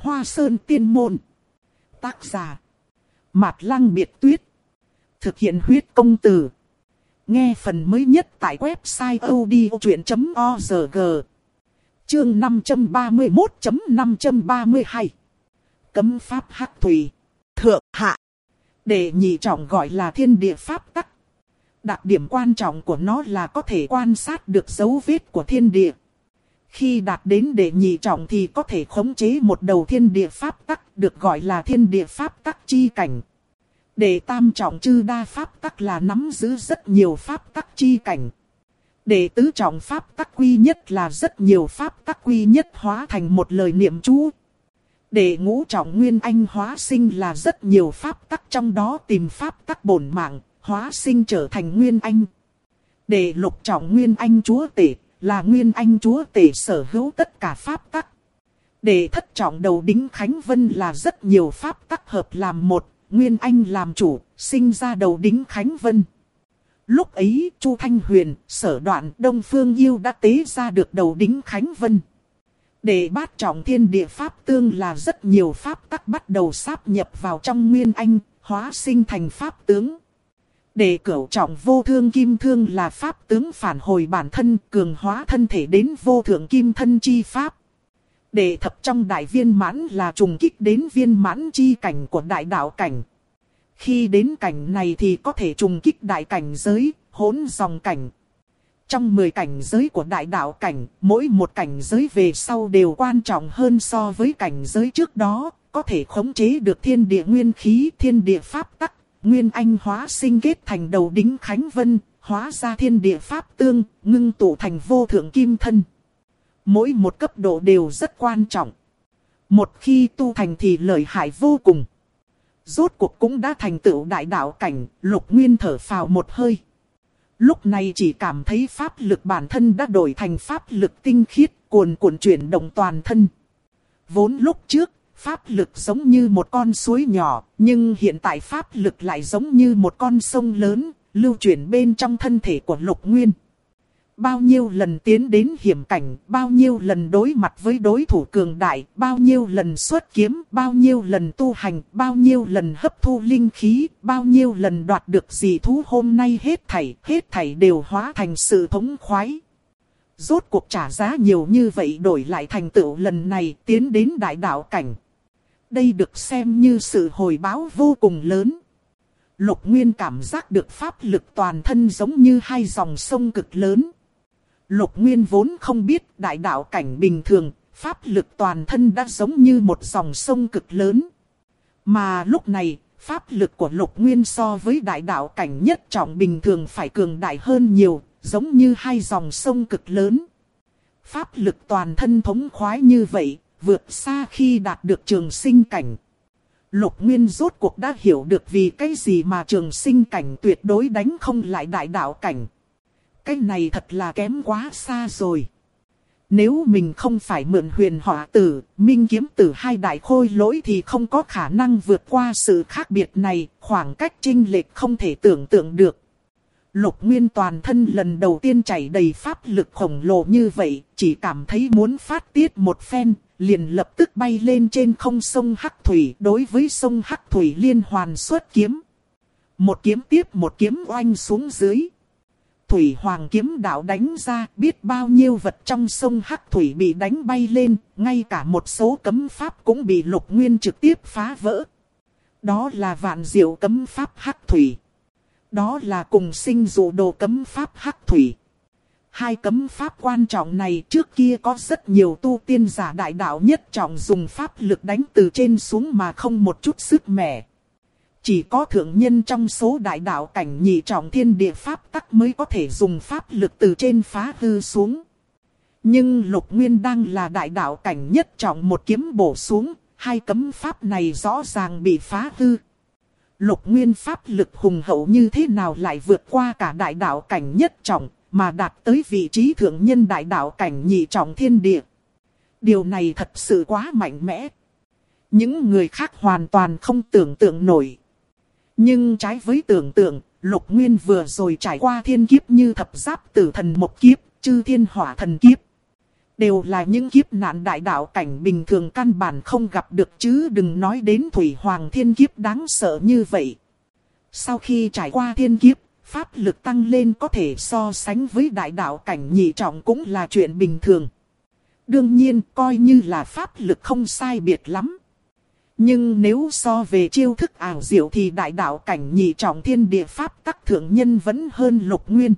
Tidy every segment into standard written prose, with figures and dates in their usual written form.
Hoa Sơn Tiên Môn. Tác giả: Mạt Lăng Biệt Tuyết. Thực hiện huyết công từ. Nghe phần mới nhất tại website odchuyện.org. Chương 531.532. Cấm pháp hắc thủy. Thượng hạ. Đệ nhị trọng gọi là thiên địa pháp tắc. Đặc điểm quan trọng của nó là có thể quan sát được dấu vết của thiên địa. Khi đạt đến đệ nhị trọng thì có thể khống chế một đầu thiên địa pháp tắc, được gọi là thiên địa pháp tắc chi cảnh. Đệ tam trọng chư đa pháp tắc là nắm giữ rất nhiều pháp tắc chi cảnh. Đệ tứ trọng pháp tắc quy nhất là rất nhiều pháp tắc quy nhất hóa thành một lời niệm chú. Đệ ngũ trọng nguyên anh hóa sinh là rất nhiều pháp tắc, trong đó tìm pháp tắc bổn mạng, hóa sinh trở thành nguyên anh. Đệ lục trọng nguyên anh chúa tể là nguyên anh chúa tể sở hữu tất cả pháp tắc. Đệ thất trọng đầu đính khánh vân là rất nhiều pháp tắc hợp làm một, nguyên anh làm chủ, sinh ra đầu đính khánh vân. Lúc ấy Chu Thanh Huyền, Sở Đoạn, Đông Phương Yêu đã tế ra được đầu đính khánh vân. Đệ bát trọng thiên địa pháp tương là rất nhiều pháp tắc bắt đầu sáp nhập vào trong nguyên anh, hóa sinh thành pháp tướng. Đệ cửu trọng vô thương kim thương là pháp tướng phản hồi bản thân, cường hóa thân thể đến vô thượng kim thân chi pháp. Đệ thập trong đại viên mãn là trùng kích đến viên mãn chi cảnh của đại đạo cảnh. Khi đến cảnh này thì có thể trùng kích đại cảnh giới, hỗn dòng cảnh. Trong 10 cảnh giới của đại đạo cảnh, mỗi một cảnh giới về sau đều quan trọng hơn so với cảnh giới trước đó, có thể khống chế được thiên địa nguyên khí, thiên địa pháp tắc. Nguyên anh hóa sinh kết thành đầu đính khánh vân, hóa ra thiên địa pháp tương, ngưng tụ thành vô thượng kim thân. Mỗi một cấp độ đều rất quan trọng. Một khi tu thành thì lợi hại vô cùng. Rốt cuộc cũng đã thành tựu đại đạo cảnh, Lục Nguyên thở phào một hơi. Lúc này chỉ cảm thấy pháp lực bản thân đã đổi thành pháp lực tinh khiết, cuồn cuộn chuyển động toàn thân. Vốn lúc trước, pháp lực giống như một con suối nhỏ, nhưng hiện tại pháp lực lại giống như một con sông lớn, lưu chuyển bên trong thân thể của Lục Nguyên. Bao nhiêu lần tiến đến hiểm cảnh, bao nhiêu lần đối mặt với đối thủ cường đại, bao nhiêu lần xuất kiếm, bao nhiêu lần tu hành, bao nhiêu lần hấp thu linh khí, bao nhiêu lần đoạt được dị thú, hôm nay hết thảy đều hóa thành sự thống khoái. Rốt cuộc trả giá nhiều như vậy đổi lại thành tựu lần này tiến đến đại đạo cảnh. Đây được xem như sự hồi báo vô cùng lớn. Lục Nguyên cảm giác được pháp lực toàn thân giống như hai dòng sông cực lớn. Lục Nguyên vốn không biết đại đạo cảnh bình thường, pháp lực toàn thân đã giống như một dòng sông cực lớn. Mà lúc này, pháp lực của Lục Nguyên so với đại đạo cảnh nhất trọng bình thường phải cường đại hơn nhiều, giống như hai dòng sông cực lớn. Pháp lực toàn thân thống khoái như vậy, vượt xa khi đạt được trường sinh cảnh. Lục Nguyên rốt cuộc đã hiểu được vì cái gì mà trường sinh cảnh tuyệt đối đánh không lại đại đạo cảnh. Cái này thật là kém quá xa rồi. Nếu mình không phải mượn Huyền Hỏa Tử, Minh Kiếm Tử hai đại khôi lỗi thì không có khả năng vượt qua sự khác biệt này, khoảng cách chênh lệch không thể tưởng tượng được. Lục Nguyên toàn thân lần đầu tiên chảy đầy pháp lực khổng lồ như vậy, chỉ cảm thấy muốn phát tiết một phen, liền lập tức bay lên trên không sông Hắc Thủy, đối với sông Hắc Thủy liên hoàn xuất kiếm. Một kiếm tiếp một kiếm oanh xuống dưới. Thủy Hoàng kiếm đạo đánh ra, biết bao nhiêu vật trong sông Hắc Thủy bị đánh bay lên, ngay cả một số cấm pháp cũng bị Lục Nguyên trực tiếp phá vỡ. Đó là vạn diệu cấm pháp Hắc Thủy. Đó là cùng sinh dụ đồ cấm pháp Hắc Thủy. Hai cấm pháp quan trọng này trước kia có rất nhiều tu tiên giả đại đạo nhất trọng dùng pháp lực đánh từ trên xuống mà không một chút sức mẻ. Chỉ có thượng nhân trong số đại đạo cảnh nhị trọng thiên địa pháp tắc mới có thể dùng pháp lực từ trên phá hư xuống. Nhưng Lục Nguyên đang là đại đạo cảnh nhất trọng, một kiếm bổ xuống, hai cấm pháp này rõ ràng bị phá hư. Lục Nguyên pháp lực hùng hậu như thế nào lại vượt qua cả đại đạo cảnh nhất trọng, mà đạt tới vị trí thượng nhân đại đạo cảnh nhị trọng thiên địa. Điều này thật sự quá mạnh mẽ. Những người khác hoàn toàn không tưởng tượng nổi. Nhưng trái với tưởng tượng, Lục Nguyên vừa rồi trải qua thiên kiếp như thập giáp tử thần một kiếp, chư thiên hỏa thần kiếp. Đều là những kiếp nạn đại đạo cảnh bình thường căn bản không gặp được chứ đừng nói đến Thủy Hoàng thiên kiếp đáng sợ như vậy. Sau khi trải qua thiên kiếp, pháp lực tăng lên có thể so sánh với đại đạo cảnh nhị trọng cũng là chuyện bình thường. Đương nhiên coi như là pháp lực không sai biệt lắm. Nhưng nếu so về chiêu thức ảo diệu thì đại đạo cảnh nhị trọng thiên địa pháp tắc thượng nhân vẫn hơn Lục Nguyên.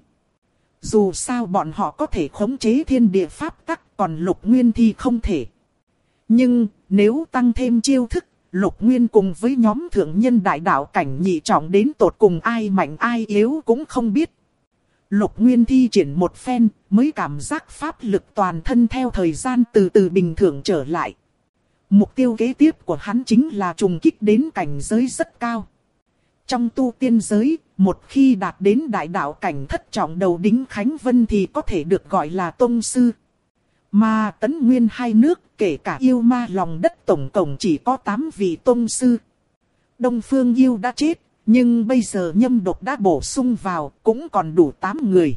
Dù sao bọn họ có thể khống chế thiên địa pháp tắc, còn Lục Nguyên thì không thể. Nhưng nếu tăng thêm chiêu thức, Lục Nguyên cùng với nhóm thượng nhân đại đạo cảnh nhị trọng đến tột cùng ai mạnh ai yếu cũng không biết. Lục Nguyên thi triển một phen mới cảm giác pháp lực toàn thân theo thời gian từ từ bình thường trở lại. Mục tiêu kế tiếp của hắn chính là trùng kích đến cảnh giới rất cao. Trong tu tiên giới, một khi đạt đến đại đạo cảnh thất trọng đầu đính Khánh Vân thì có thể được gọi là tông sư. Mà Tấn Nguyên hai nước, kể cả yêu ma lòng đất tổng cộng chỉ có 8 vị tông sư. Đông Phương Yêu đã chết, nhưng bây giờ Nhâm Độc đã bổ sung vào, cũng còn đủ 8 người.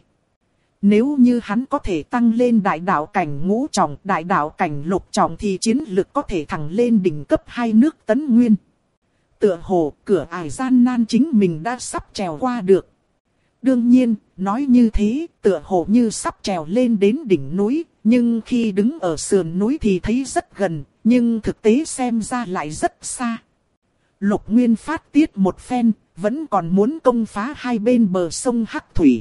Nếu như hắn có thể tăng lên đại đạo cảnh ngũ trọng, đại đạo cảnh lục trọng thì chiến lực có thể thẳng lên đỉnh cấp hai nước Tấn Nguyên. Tựa hồ cửa ải gian nan chính mình đã sắp trèo qua được. Đương nhiên, nói như thế, tựa hồ như sắp trèo lên đến đỉnh núi, nhưng khi đứng ở sườn núi thì thấy rất gần, nhưng thực tế xem ra lại rất xa. Lục Nguyên phát tiết một phen, vẫn còn muốn công phá hai bên bờ sông Hắc Thủy.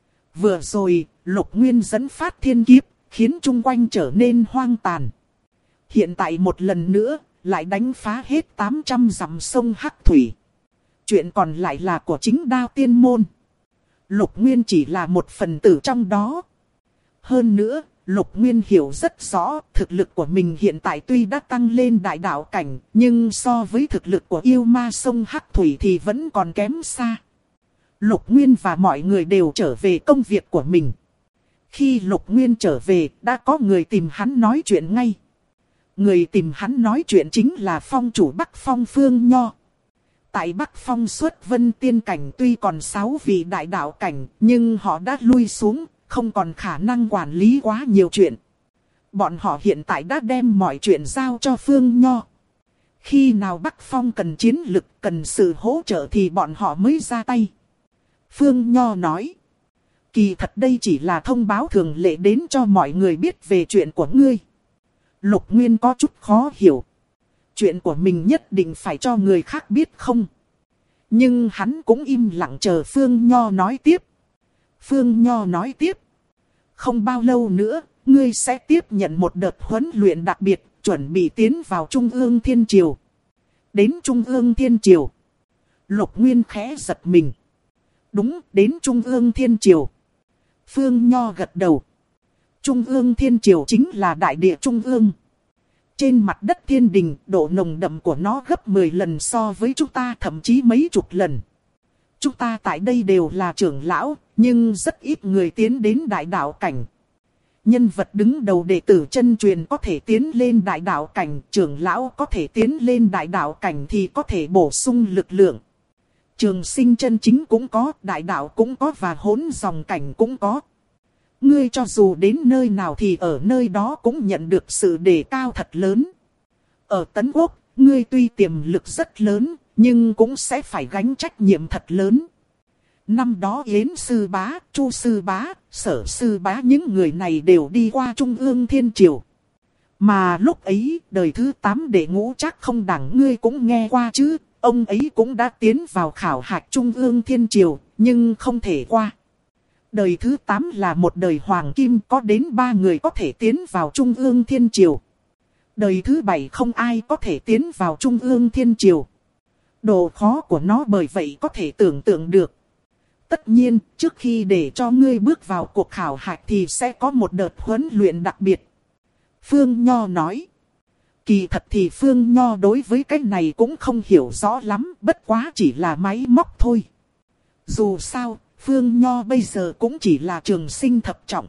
Vừa rồi, Lục Nguyên dẫn phát thiên kiếp, khiến chung quanh trở nên hoang tàn. Hiện tại một lần nữa, lại đánh phá hết 800 dặm sông Hắc Thủy. Chuyện còn lại là của chính Đao Tiên Môn. Lục Nguyên chỉ là một phần tử trong đó. Hơn nữa, Lục Nguyên hiểu rất rõ, thực lực của mình hiện tại tuy đã tăng lên đại đạo cảnh, nhưng so với thực lực của yêu ma sông Hắc Thủy thì vẫn còn kém xa. Lục Nguyên và mọi người đều trở về công việc của mình. Khi Lục Nguyên trở về, đã có người tìm hắn nói chuyện ngay. Người tìm hắn nói chuyện chính là phong chủ Bắc Phong Phương Nho. Tại Bắc Phong xuất vân tiên cảnh tuy còn 6 vị đại đạo cảnh, nhưng họ đã lui xuống, không còn khả năng quản lý quá nhiều chuyện. Bọn họ hiện tại đã đem mọi chuyện giao cho Phương Nho. Khi nào Bắc Phong cần chiến lực, cần sự hỗ trợ thì bọn họ mới ra tay. Phương Nho nói. Kỳ thật đây chỉ là thông báo thường lệ đến cho mọi người biết về chuyện của ngươi. Lục Nguyên có chút khó hiểu. Chuyện của mình nhất định phải cho người khác biết không? Nhưng hắn cũng im lặng chờ Phương Nho nói tiếp. Phương Nho nói tiếp. Không bao lâu nữa, ngươi sẽ tiếp nhận một đợt huấn luyện đặc biệt, chuẩn bị tiến vào Trung ương Thiên Triều. Đến Trung ương Thiên Triều. Lục Nguyên khẽ giật mình. Đúng, đến Trung ương Thiên Triều. Phương Nho gật đầu. Trung ương Thiên Triều chính là đại địa Trung ương. Trên mặt đất thiên đình, độ nồng đậm của nó gấp 10 lần so với chúng ta, thậm chí mấy chục lần. Chúng ta tại đây đều là trưởng lão, nhưng rất ít người tiến đến đại đạo cảnh. Nhân vật đứng đầu đệ tử chân truyền có thể tiến lên đại đạo cảnh, trưởng lão có thể tiến lên đại đạo cảnh thì có thể bổ sung lực lượng. Trường sinh chân chính cũng có, đại đạo cũng có và hỗn dòng cảnh cũng có. Ngươi cho dù đến nơi nào thì ở nơi đó cũng nhận được sự đề cao thật lớn. Ở Tấn Quốc, ngươi tuy tiềm lực rất lớn, nhưng cũng sẽ phải gánh trách nhiệm thật lớn. Năm đó Yến Sư Bá, Chu Sư Bá, Sở Sư Bá những người này đều đi qua Trung ương Thiên Triều. Mà lúc ấy, đời thứ 8 đệ ngũ chắc không đẳng ngươi cũng nghe qua chứ. Ông ấy cũng đã tiến vào khảo hạch Trung ương Thiên Triều, nhưng không thể qua. Đời thứ 8 là một đời hoàng kim, có đến 3 người có thể tiến vào Trung ương Thiên Triều. Đời thứ 7 không ai có thể tiến vào Trung ương Thiên Triều. Độ khó của nó bởi vậy có thể tưởng tượng được. Tất nhiên, trước khi để cho ngươi bước vào cuộc khảo hạch thì sẽ có một đợt huấn luyện đặc biệt. Phương Nho nói. Kỳ thật thì Phương Nho đối với cái này cũng không hiểu rõ lắm, bất quá chỉ là máy móc thôi. Dù sao, Phương Nho bây giờ cũng chỉ là trường sinh thập trọng.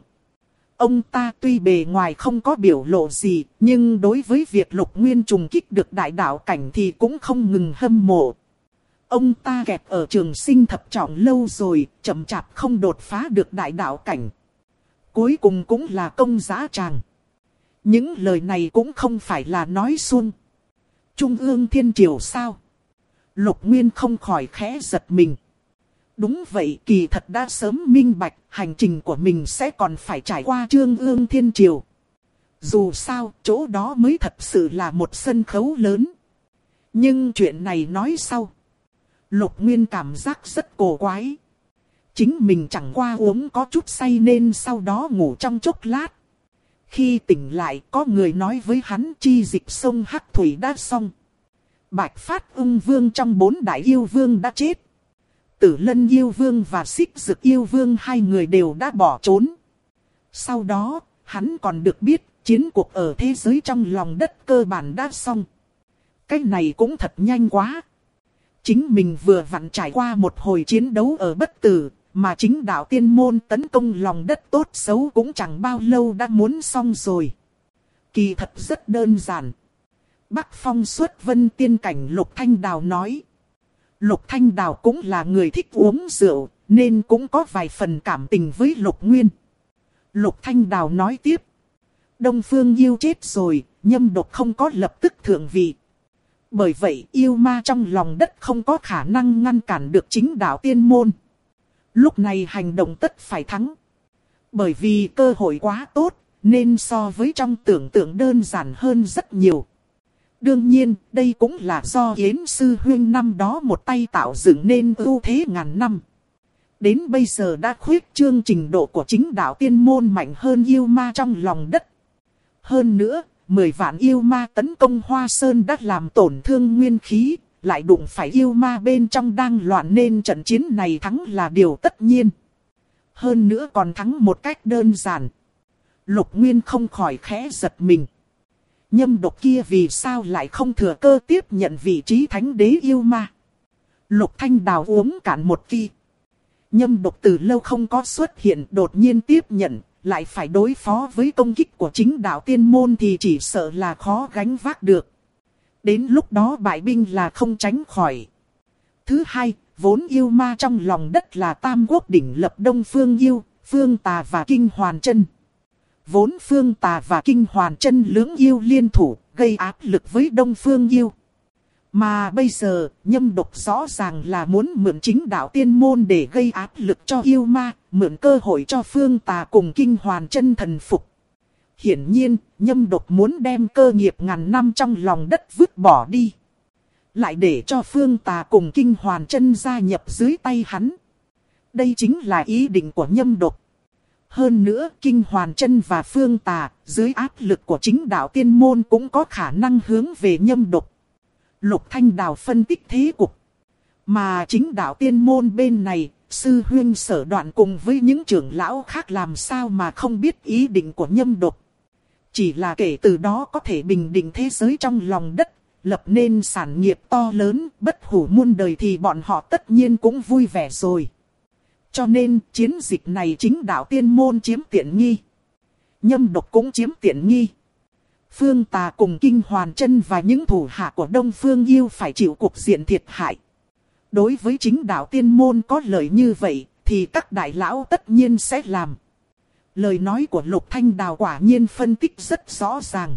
Ông ta tuy bề ngoài không có biểu lộ gì, nhưng đối với việc Lục Nguyên trùng kích được đại đạo cảnh thì cũng không ngừng hâm mộ. Ông ta kẹt ở trường sinh thập trọng lâu rồi, chậm chạp không đột phá được đại đạo cảnh. Cuối cùng cũng là công giá tràng. Những lời này cũng không phải là nói suông. Trung ương thiên triều sao? Lục Nguyên không khỏi khẽ giật mình. Đúng vậy, kỳ thật đã sớm minh bạch, hành trình của mình sẽ còn phải trải qua Trung ương thiên triều. Dù sao, chỗ đó mới thật sự là một sân khấu lớn. Nhưng chuyện này nói sau. Lục Nguyên cảm giác rất cổ quái. Chính mình chẳng qua uống có chút say nên sau đó ngủ trong chốc lát. Khi tỉnh lại có người nói với hắn chi dịch sông Hắc Thủy đã xong. Bạch Phát Ung Vương trong 4 đại yêu vương đã chết. Tử Lân yêu vương và Xích Dực yêu vương hai người đều đã bỏ trốn. Sau đó, hắn còn được biết chiến cuộc ở thế giới trong lòng đất cơ bản đã xong. Cái này cũng thật nhanh quá. Chính mình vừa vặn trải qua một hồi chiến đấu ở Bất Tử, mà chính đạo tiên môn tấn công lòng đất tốt xấu cũng chẳng bao lâu đã muốn xong rồi. Kỳ thật rất đơn giản. Bắc Phong xuất vân tiên cảnh Lục Thanh Đào nói. Lục Thanh Đào cũng là người thích uống rượu, nên cũng có vài phần cảm tình với Lục Nguyên. Lục Thanh Đào nói tiếp. Đông Phương yêu chết rồi, Nhâm Độc không có lập tức thượng vị. Bởi vậy yêu ma trong lòng đất không có khả năng ngăn cản được chính đạo tiên môn. Lúc này hành động tất phải thắng. Bởi vì cơ hội quá tốt, nên so với trong tưởng tượng đơn giản hơn rất nhiều. Đương nhiên, đây cũng là do Yến Sư Huynh năm đó một tay tạo dựng nên ưu thế ngàn năm. Đến bây giờ đã khuyết trương trình độ của chính đạo tiên môn mạnh hơn yêu ma trong lòng đất. Hơn nữa, 10 vạn yêu ma tấn công Hoa Sơn đã làm tổn thương nguyên khí, lại đụng phải yêu ma bên trong đang loạn nên trận chiến này thắng là điều tất nhiên. Hơn nữa còn thắng một cách đơn giản. Lục Nguyên không khỏi khẽ giật mình. Nhâm Độc kia vì sao lại không thừa cơ tiếp nhận vị trí thánh đế yêu ma? Lục Thanh Đào uống cạn một kỳ. Nhâm Độc từ lâu không có xuất hiện, đột nhiên tiếp nhận, lại phải đối phó với công kích của chính đạo tiên môn thì chỉ sợ là khó gánh vác được. Đến lúc đó bại binh là không tránh khỏi. Thứ hai, vốn yêu ma trong lòng đất là Tam Quốc đỉnh lập Đông Phương Yêu, Phương Tà và Kinh Hoàn Chân. Vốn Phương Tà và Kinh Hoàn Chân lưỡng yêu liên thủ, gây áp lực với Đông Phương Yêu. Mà bây giờ, Nhâm Độc rõ ràng là muốn mượn chính đạo tiên môn để gây áp lực cho yêu ma, mượn cơ hội cho Phương Tà cùng Kinh Hoàn Chân thần phục. Hiển nhiên, Nhâm Độc muốn đem cơ nghiệp ngàn năm trong lòng đất vứt bỏ đi. Lại để cho Phương Tà cùng Kinh Hoàn Chân gia nhập dưới tay hắn. Đây chính là ý định của Nhâm Độc. Hơn nữa, Kinh Hoàn Chân và Phương Tà, dưới áp lực của chính đạo tiên môn cũng có khả năng hướng về Nhâm Độc. Lục Thanh Đào phân tích thế cục. Mà chính đạo tiên môn bên này, Sư Huynh Sở Đoạn cùng với những trưởng lão khác làm sao mà không biết ý định của Nhâm Độc. Chỉ là kể từ đó có thể bình định thế giới trong lòng đất, lập nên sản nghiệp to lớn, bất hủ muôn đời thì bọn họ tất nhiên cũng vui vẻ rồi. Cho nên chiến dịch này chính đạo tiên môn chiếm tiện nghi. Nhâm Độc cũng chiếm tiện nghi. Phương Tà cùng Kinh Hoàn Chân và những thủ hạ của Đông Phương Yêu phải chịu cục diện thiệt hại. Đối với chính đạo tiên môn có lợi như vậy, thì các đại lão tất nhiên sẽ làm. Lời nói của Lục Thanh Đào quả nhiên phân tích rất rõ ràng.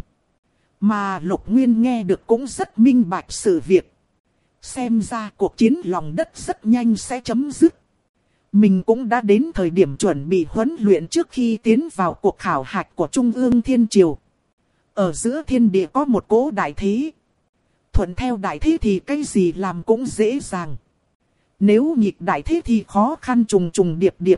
Mà Lục Nguyên nghe được cũng rất minh bạch sự việc. Xem ra cuộc chiến lòng đất rất nhanh sẽ chấm dứt. Mình cũng đã đến thời điểm chuẩn bị huấn luyện trước khi tiến vào cuộc khảo hạch của Trung ương Thiên Triều. Ở giữa thiên địa có một cỗ đại thế. Thuận theo đại thế thì cái gì làm cũng dễ dàng. Nếu nghịch đại thế thì khó khăn trùng trùng điệp điệp.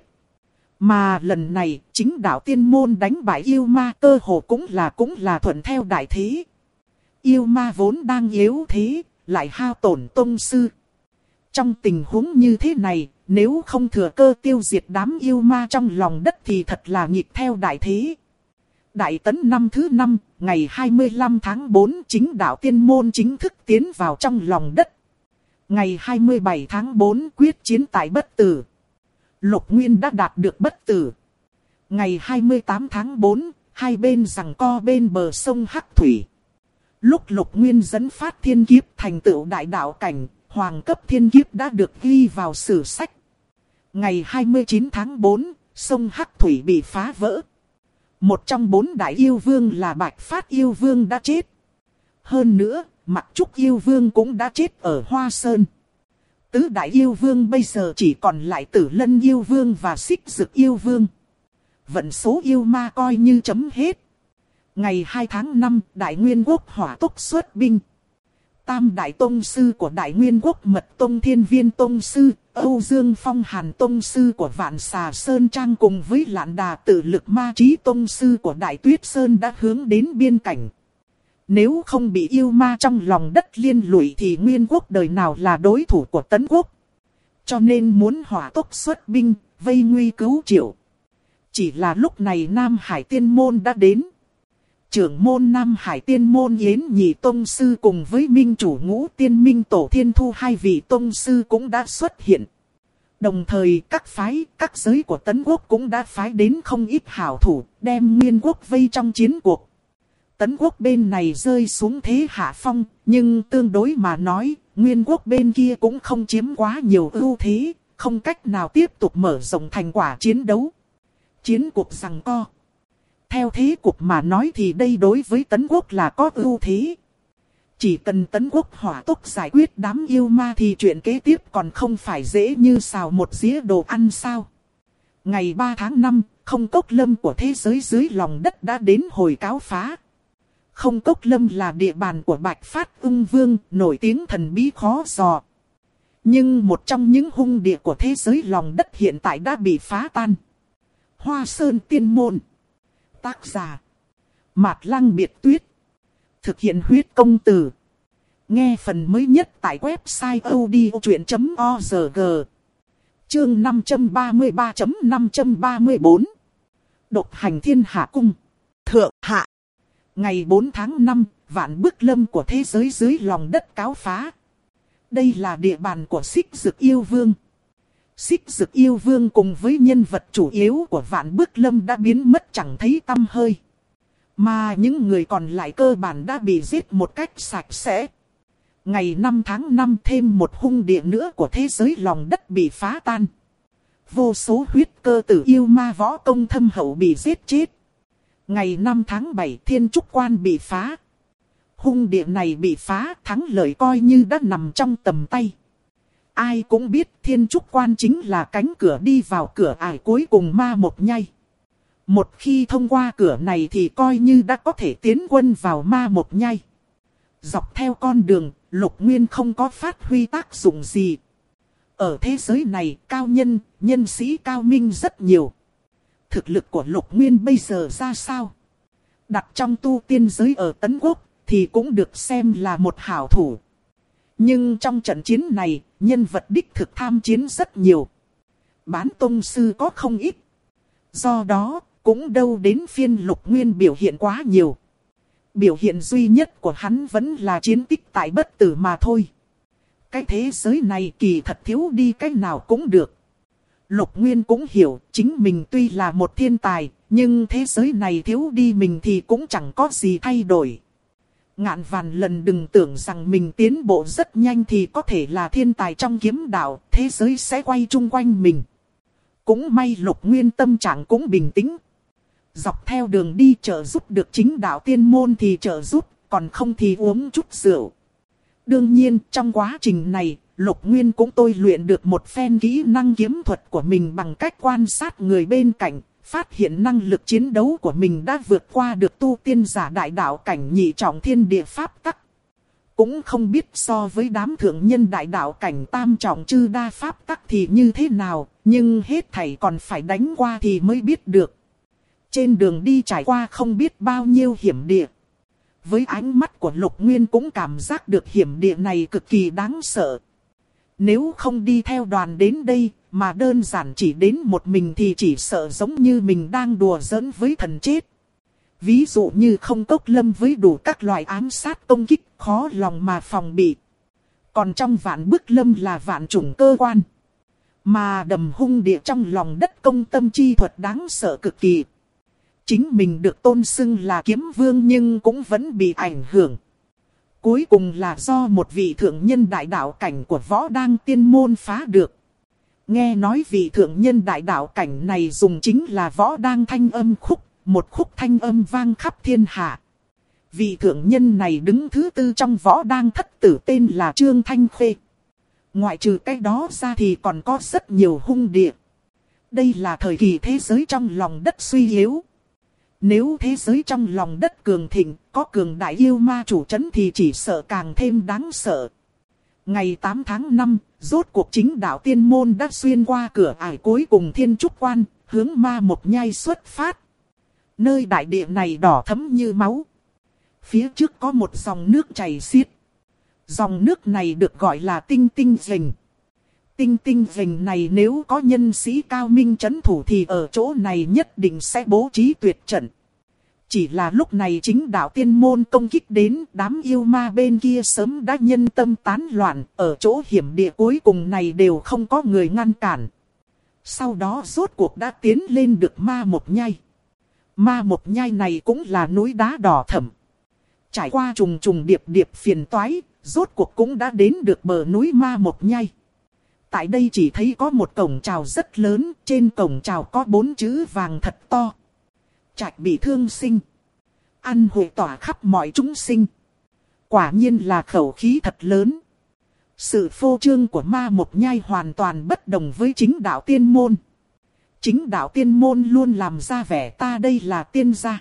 Mà lần này chính đạo tiên môn đánh bại yêu ma cơ hồ cũng là thuận theo đại thế. Yêu ma vốn đang yếu thế, lại hao tổn tông sư. Trong tình huống như thế này, nếu không thừa cơ tiêu diệt đám yêu ma trong lòng đất thì thật là nghịch theo đại thế. Đại Tấn năm thứ 5, ngày 25 tháng 4 chính đạo tiên môn chính thức tiến vào trong lòng đất. Ngày 27 tháng 4 quyết chiến tại Bất Tử. Lục Nguyên đã đạt được Bất Tử. Ngày 28 tháng 4, hai bên giằng co bên bờ sông Hắc Thủy. Lúc Lục Nguyên dẫn phát thiên kiếp thành tựu đại đạo cảnh, hoàng cấp thiên kiếp đã được ghi vào sử sách. Ngày 29 tháng 4, sông Hắc Thủy bị phá vỡ. Một trong 4 đại yêu vương là Bạch Phát yêu vương đã chết. Hơn nữa, Mặc Trúc yêu vương cũng đã chết ở Hoa Sơn. Tứ đại yêu vương bây giờ chỉ còn lại Tử Lân yêu vương và Xích Dực yêu vương. Vận số yêu ma coi như chấm hết. Ngày 2 tháng 5, Đại Nguyên Quốc hỏa tốc xuất binh. Tam đại tông sư của Đại Nguyên Quốc Mật Tông Thiên Viên Tông Sư, Âu Dương Phong Hàn Tông Sư của Vạn Xà Sơn Trang cùng với Lạn Đà Tự Lực Ma Trí Tông Sư của Đại Tuyết Sơn đã hướng đến biên cảnh. Nếu không bị yêu ma trong lòng đất liên lụy thì Nguyên Quốc đời nào là đối thủ của Tấn Quốc. Cho nên muốn hỏa tốc xuất binh, vây nguy cứu triệu. Chỉ là lúc này Nam Hải Tiên Môn đã đến. Trưởng môn Nam Hải Tiên Môn Yến Nhị Tông Sư cùng với Minh Chủ Ngũ Tiên Minh Tổ Thiên Thu hai vị Tông Sư cũng đã xuất hiện. Đồng thời các phái, các giới của Tấn Quốc cũng đã phái đến không ít hảo thủ, đem Nguyên Quốc vây trong chiến cuộc. Tấn Quốc bên này rơi xuống thế hạ phong, nhưng tương đối mà nói, Nguyên Quốc bên kia cũng không chiếm quá nhiều ưu thế, không cách nào tiếp tục mở rộng thành quả chiến đấu. Chiến cuộc giằng co. Theo thế cục mà nói thì đây đối với Tấn Quốc là có ưu thế. Chỉ cần Tấn Quốc hỏa tốc giải quyết đám yêu ma thì chuyện kế tiếp còn không phải dễ như xào một dĩa đồ ăn sao. Ngày 3 tháng 5, Không Cốc Lâm của thế giới dưới lòng đất đã đến hồi cáo phá. Không Cốc Lâm là địa bàn của Bạch Phát Ưng Vương, nổi tiếng thần bí khó dò. Nhưng một trong những hung địa của thế giới lòng đất hiện tại đã bị phá tan. Hoa Sơn Tiên Môn. Tác giả Mạt Lăng Biệt Tuyết. Thực hiện huyết công từ. Nghe phần mới nhất tại website odchuyện.org. Chương 533.534 Độc hành thiên hạ cung. Thượng hạ. Ngày 4 tháng 5, Vạn Bức Lâm của thế giới dưới lòng đất cáo phá. Đây là địa bàn của Xích Dực yêu vương. Xích Dực yêu vương cùng với nhân vật chủ yếu của Vạn Bức Lâm đã biến mất chẳng thấy tăm hơi. Mà những người còn lại cơ bản đã bị giết một cách sạch sẽ. Ngày 5 tháng 5 thêm một hung địa nữa của thế giới lòng đất bị phá tan. Vô số huyết cơ tử yêu ma võ công thâm hậu bị giết chết. Ngày 5 tháng 7 Thiên Trúc Quan bị phá. Hung địa này bị phá, thắng lợi coi như đã nằm trong tầm tay. Ai cũng biết Thiên Trúc Quan chính là cánh cửa đi vào cửa ải cuối cùng ma một nhai. Một khi thông qua cửa này thì coi như đã có thể tiến quân vào ma một nhai. Dọc theo con đường, Lục Nguyên không có phát huy tác dụng gì. Ở thế giới này, cao nhân, nhân sĩ cao minh rất nhiều. Thực lực của Lục Nguyên bây giờ ra sao? Đặt trong tu tiên giới ở Tấn Quốc, thì cũng được xem là một hảo thủ. Nhưng trong trận chiến này, nhân vật đích thực tham chiến rất nhiều. Bán tông sư có không ít. Do đó, cũng đâu đến phiên Lục Nguyên biểu hiện quá nhiều. Biểu hiện duy nhất của hắn vẫn là chiến tích tại Bất Tử mà thôi. Cái thế giới này kỳ thật thiếu đi cái nào cũng được. Lục Nguyên cũng hiểu chính mình tuy là một thiên tài, nhưng thế giới này thiếu đi mình thì cũng chẳng có gì thay đổi. Ngạn vàn lần đừng tưởng rằng mình tiến bộ rất nhanh thì có thể là thiên tài trong kiếm đạo, thế giới sẽ quay chung quanh mình. Cũng may Lục Nguyên tâm trạng cũng bình tĩnh. Dọc theo đường đi trợ giúp được chính đạo tiên môn thì trợ giúp, còn không thì uống chút rượu. Đương nhiên trong quá trình này, Lục Nguyên cũng tôi luyện được một phen kỹ năng kiếm thuật của mình bằng cách quan sát người bên cạnh, phát hiện năng lực chiến đấu của mình đã vượt qua được tu tiên giả đại đạo cảnh nhị trọng thiên địa pháp tắc. Cũng không biết so với đám thượng nhân đại đạo cảnh tam trọng chư đa pháp tắc thì như thế nào, nhưng hết thảy còn phải đánh qua thì mới biết được. Trên đường đi trải qua không biết bao nhiêu hiểm địa. Với ánh mắt của Lục Nguyên cũng cảm giác được hiểm địa này cực kỳ đáng sợ. Nếu không đi theo đoàn đến đây, mà đơn giản chỉ đến một mình thì chỉ sợ giống như mình đang đùa giỡn với thần chết. Ví dụ như Không Cốc Lâm với đủ các loại ám sát công kích, khó lòng mà phòng bị. Còn trong Vạn Bức Lâm là vạn chủng cơ quan. Mà đầm hung địa trong lòng đất công tâm chi thuật đáng sợ cực kỳ. Chính mình được tôn xưng là kiếm vương nhưng cũng vẫn bị ảnh hưởng. Cuối cùng là do một vị thượng nhân đại đạo cảnh của Võ Đang Tiên Môn phá được. Nghe nói vị thượng nhân đại đạo cảnh này dùng chính là Võ Đang Thanh Âm Khúc, một khúc thanh âm vang khắp thiên hạ. Vị thượng nhân này đứng thứ tư trong võ đang thất tử, tên là Trương Thanh Khuê. Ngoại trừ cái đó ra thì còn có rất nhiều hung địa. Đây là thời kỳ thế giới trong lòng đất suy yếu. Nếu thế giới trong lòng đất cường thịnh, có cường đại yêu ma chủ trấn thì chỉ sợ càng thêm đáng sợ. Ngày 8 tháng 5, rốt cuộc chính đạo tiên môn đã xuyên qua cửa ải cuối cùng Thiên Trúc Quan, hướng Ma Một Nhai xuất phát. Nơi đại địa này đỏ thẫm như máu. Phía trước có một dòng nước chảy xiết. Dòng nước này được gọi là Tinh Tinh Rình. Tinh Tinh Rình này nếu có nhân sĩ cao minh trấn thủ thì ở chỗ này nhất định sẽ bố trí tuyệt trận. Chỉ là lúc này chính đạo tiên môn công kích đến, đám yêu ma bên kia sớm đã nhân tâm tán loạn, ở chỗ hiểm địa cuối cùng này đều không có người ngăn cản. Sau đó rốt cuộc đã tiến lên được Ma Một Nhai. Ma Một Nhai này cũng là núi đá đỏ thẫm. Trải qua trùng trùng điệp điệp phiền toái, rốt cuộc cũng đã đến được bờ núi Ma Một Nhai. Tại đây chỉ thấy có một cổng chào rất lớn, trên cổng chào có 4 chữ vàng thật to. Trạch bị thương sinh. Ăn hội tỏa khắp mọi chúng sinh. Quả nhiên là khẩu khí thật lớn. Sự phô trương của Ma Một Nhai hoàn toàn bất đồng với chính đạo tiên môn. Chính đạo tiên môn luôn làm ra vẻ ta đây là tiên gia.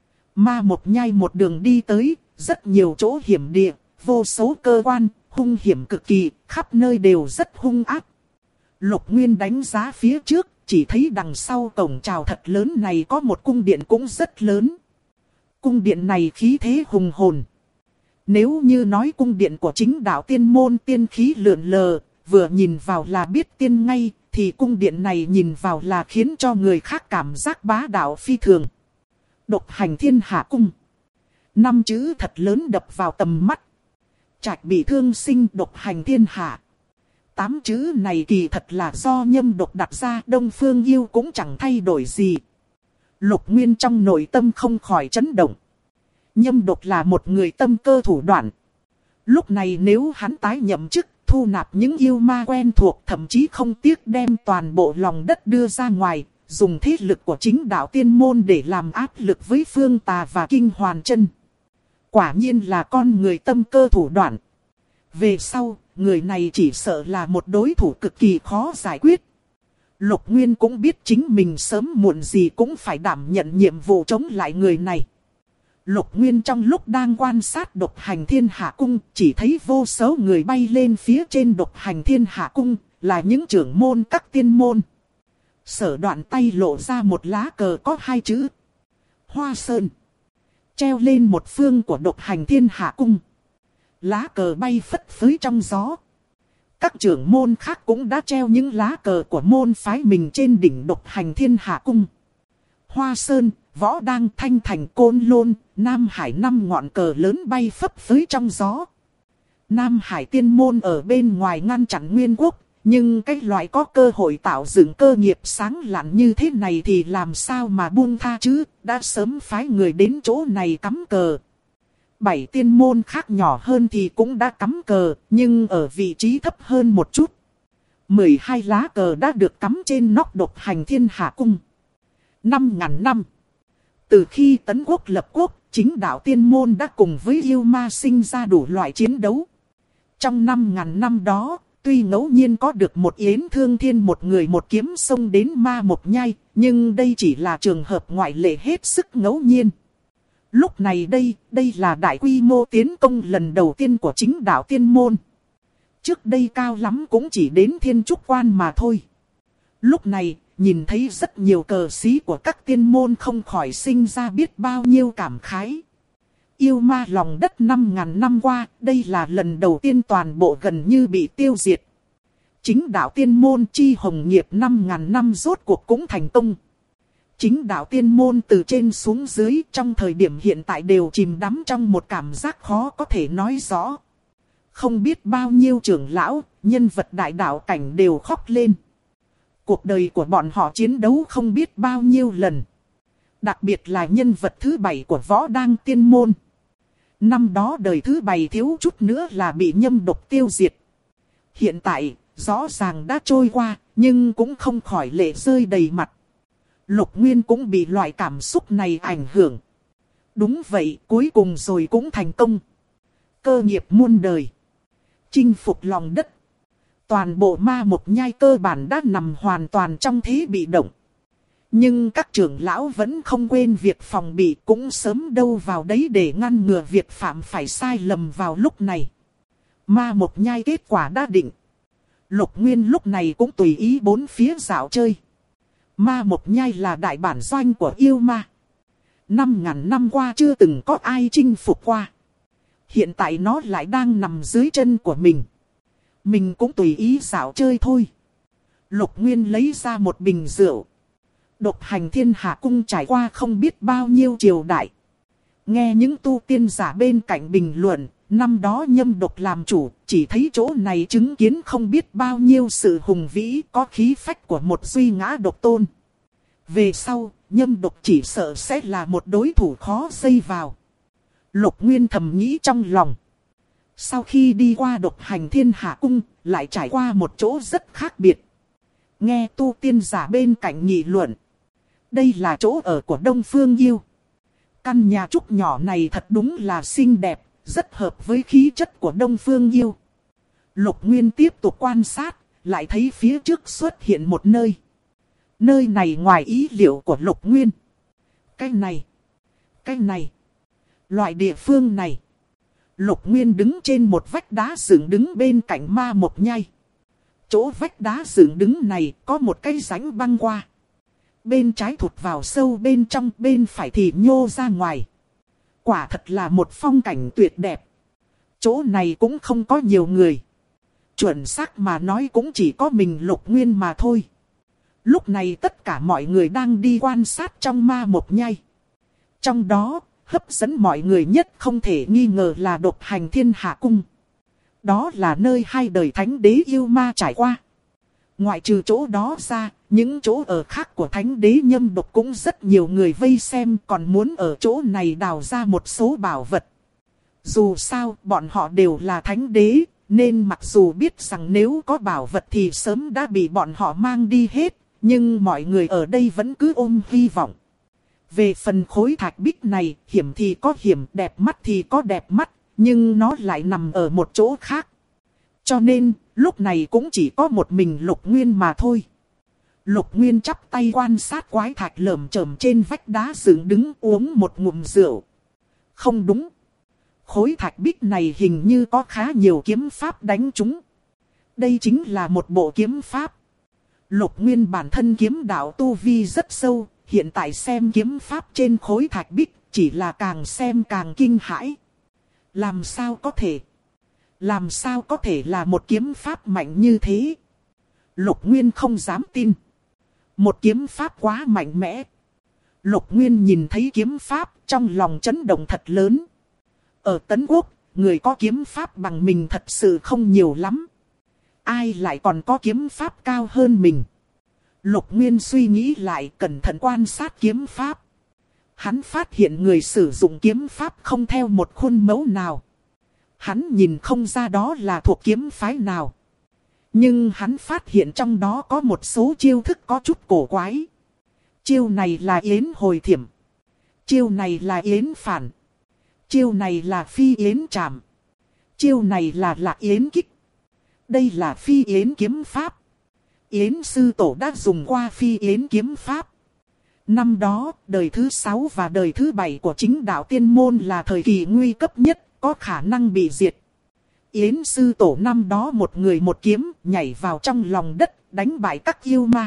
Ma Một Nhai một đường đi tới, rất nhiều chỗ hiểm địa, vô số cơ quan, hung hiểm cực kỳ, khắp nơi đều rất hung ác. Lục Nguyên đánh giá phía trước, chỉ thấy đằng sau cổng chào thật lớn này có một cung điện cũng rất lớn. Cung điện này khí thế hùng hồn. Nếu như nói cung điện của chính đạo tiên môn tiên khí lượn lờ, vừa nhìn vào là biết tiên ngay, thì cung điện này nhìn vào là khiến cho người khác cảm giác bá đạo phi thường. Độc hành thiên hạ cung. 5 chữ thật lớn đập vào tầm mắt. Trạch bị thương sinh độc hành thiên hạ. 8 chữ này kỳ thật là do Nhâm Độc đặt ra, Đông Phương Yêu cũng chẳng thay đổi gì. Lục Nguyên trong nội tâm không khỏi chấn động. Nhâm Độc là một người tâm cơ thủ đoạn. Lúc này nếu hắn tái nhậm chức, thu nạp những yêu ma quen thuộc, thậm chí không tiếc đem toàn bộ lòng đất đưa ra ngoài, dùng thế lực của chính đạo tiên môn để làm áp lực với Phương Tà và Kinh Hoàn Chân. Quả nhiên là con người tâm cơ thủ đoạn. Về sau, người này chỉ sợ là một đối thủ cực kỳ khó giải quyết. Lục Nguyên cũng biết chính mình sớm muộn gì cũng phải đảm nhận nhiệm vụ chống lại người này. Lục Nguyên trong lúc đang quan sát độc hành thiên hạ cung, chỉ thấy vô số người bay lên phía trên độc hành thiên hạ cung, là những trưởng môn các tiên môn. Sở Đoạn tay lộ ra một lá cờ có 2 chữ Hoa Sơn, treo lên một phương của độc hành thiên hạ cung. Lá cờ bay phất phới trong gió. Các trưởng môn khác cũng đã treo những lá cờ của môn phái mình trên đỉnh độc hành thiên hạ cung. Hoa Sơn, Võ Đang, Thanh Thành, Côn Lôn, Nam Hải 5 ngọn cờ lớn bay phấp phới trong gió. Nam Hải tiên môn ở bên ngoài ngăn chặn Nguyên Quốc, nhưng cái loại có cơ hội tạo dựng cơ nghiệp sáng lạn như thế này thì làm sao mà buông tha chứ, đã sớm phái người đến chỗ này cắm cờ. 7 tiên môn khác nhỏ hơn thì cũng đã cắm cờ, nhưng ở vị trí thấp hơn một chút. 12 lá cờ đã được cắm trên nóc độc hành thiên hạ cung. 5.000 năm. Từ khi tấn quốc lập quốc, chính đạo tiên môn đã cùng với yêu ma sinh ra đủ loại chiến đấu. Trong 5.000 năm đó, tuy ngẫu nhiên có được một Yến Thương Thiên một người một kiếm xông đến Ma Một Nhai, nhưng đây chỉ là trường hợp ngoại lệ hết sức ngẫu nhiên. Lúc này đây là đại quy mô tiến công lần đầu tiên của chính đạo tiên môn. Trước đây cao lắm cũng chỉ đến Thiên Trúc Quan mà thôi. Lúc này, nhìn thấy rất nhiều cờ xí của các tiên môn không khỏi sinh ra biết bao nhiêu cảm khái. Yêu ma lòng đất 5.000 năm qua, đây là lần đầu tiên toàn bộ gần như bị tiêu diệt. Chính đạo tiên môn chi hồng nghiệp 5.000 năm rốt cuộc cũng thành công. Chính đạo tiên môn từ trên xuống dưới trong thời điểm hiện tại đều chìm đắm trong một cảm giác khó có thể nói rõ. Không biết bao nhiêu trưởng lão, nhân vật đại đạo cảnh đều khóc lên. Cuộc đời của bọn họ chiến đấu không biết bao nhiêu lần. Đặc biệt là nhân vật thứ 7 của Võ Đang tiên môn. Năm đó đời thứ 7 thiếu chút nữa là bị Nhâm Độc tiêu diệt. Hiện tại, rõ ràng đã trôi qua, nhưng cũng không khỏi lệ rơi đầy mặt. Lục Nguyên cũng bị loại cảm xúc này ảnh hưởng. Đúng vậy, cuối cùng rồi cũng thành công. Cơ nghiệp muôn đời. Chinh phục lòng đất. Toàn bộ ma một nhai cơ bản đã nằm hoàn toàn trong thế bị động. Nhưng các trưởng lão vẫn không quên việc phòng bị, cũng sớm đâu vào đấy để ngăn ngừa việc phạm phải sai lầm vào lúc này. Ma một nhai kết quả đã định. Lục Nguyên lúc này cũng tùy ý bốn phía dạo chơi. Ma một nhai là đại bản doanh của yêu ma. 5.000 năm qua chưa từng có ai chinh phục qua. Hiện tại nó lại đang nằm dưới chân của mình. Mình cũng tùy ý dạo chơi thôi. Lục Nguyên lấy ra một bình rượu. Độc hành thiên hạ cung trải qua không biết bao nhiêu triều đại. Nghe những tu tiên giả bên cạnh bình luận, năm đó Nhâm Độc làm chủ, chỉ thấy chỗ này chứng kiến không biết bao nhiêu sự hùng vĩ, có khí phách của một duy ngã độc tôn. Về sau, Nhâm Độc chỉ sợ sẽ là một đối thủ khó dây vào. Lục Nguyên thầm nghĩ trong lòng. Sau khi đi qua độc hành thiên hạ cung, lại trải qua một chỗ rất khác biệt. Nghe tu tiên giả bên cạnh nghị luận. Đây là chỗ ở của Đông Phương Yêu. Căn nhà trúc nhỏ này thật đúng là xinh đẹp, rất hợp với khí chất của Đông Phương Yêu. Lục Nguyên tiếp tục quan sát, lại thấy phía trước xuất hiện một nơi. Nơi này ngoài ý liệu của Lục Nguyên. Cái này, loại địa phương này. Lục Nguyên đứng trên một vách đá dựng đứng bên cạnh ma một nhai. Chỗ vách đá dựng đứng này có một cái rãnh băng qua. Bên trái thụt vào sâu bên trong, bên phải thì nhô ra ngoài. Quả thật là một phong cảnh tuyệt đẹp. Chỗ này cũng không có nhiều người. Chuẩn xác mà nói cũng chỉ có mình Lục Nguyên mà thôi. Lúc này tất cả mọi người đang đi quan sát trong ma một nhai. Trong đó, hấp dẫn mọi người nhất không thể nghi ngờ là độc hành thiên hạ cung. Đó là nơi hai đời thánh đế yêu ma trải qua. Ngoại trừ chỗ đó ra, những chỗ ở khác của thánh đế Nhâm Độc cũng rất nhiều người vây xem, còn muốn ở chỗ này đào ra một số bảo vật. Dù sao, bọn họ đều là thánh đế, nên mặc dù biết rằng nếu có bảo vật thì sớm đã bị bọn họ mang đi hết, nhưng mọi người ở đây vẫn cứ ôm hy vọng. Về phần khối thạch bích này, hiểm thì có hiểm, đẹp mắt thì có đẹp mắt, nhưng nó lại nằm ở một chỗ khác. Cho nên, lúc này cũng chỉ có một mình Lục Nguyên mà thôi. Lục Nguyên chắp tay quan sát quái thạch lởm chởm trên vách đá dựng đứng, uống một ngụm rượu. Không đúng. Khối thạch bích này hình như có khá nhiều kiếm pháp đánh trúng. Đây chính là một bộ kiếm pháp. Lục Nguyên bản thân kiếm đạo tu vi rất sâu, hiện tại xem kiếm pháp trên khối thạch bích chỉ là càng xem càng kinh hãi. Làm sao có thể? Làm sao có thể là một kiếm pháp mạnh như thế? Lục Nguyên không dám tin. Một kiếm pháp quá mạnh mẽ. Lục Nguyên nhìn thấy kiếm pháp, trong lòng chấn động thật lớn. Ở Tấn Quốc, người có kiếm pháp bằng mình thật sự không nhiều lắm. Ai lại còn có kiếm pháp cao hơn mình? Lục Nguyên suy nghĩ lại, cẩn thận quan sát kiếm pháp. Hắn phát hiện người sử dụng kiếm pháp không theo một khuôn mẫu nào. Hắn nhìn không ra đó là thuộc kiếm phái nào. Nhưng hắn phát hiện trong đó có một số chiêu thức có chút cổ quái. Chiêu này là yến hồi thiểm. Chiêu này là yến phản. Chiêu này là phi yến trảm. Chiêu này là lạc yến kích. Đây là phi yến kiếm pháp. Yến sư tổ đã dùng qua phi yến kiếm pháp. Năm đó, đời thứ 6 và đời thứ 7 của chính đạo tiên môn là thời kỳ nguy cấp nhất, có khả năng bị diệt. Yến sư tổ năm đó một người một kiếm, nhảy vào trong lòng đất, đánh bại các yêu ma.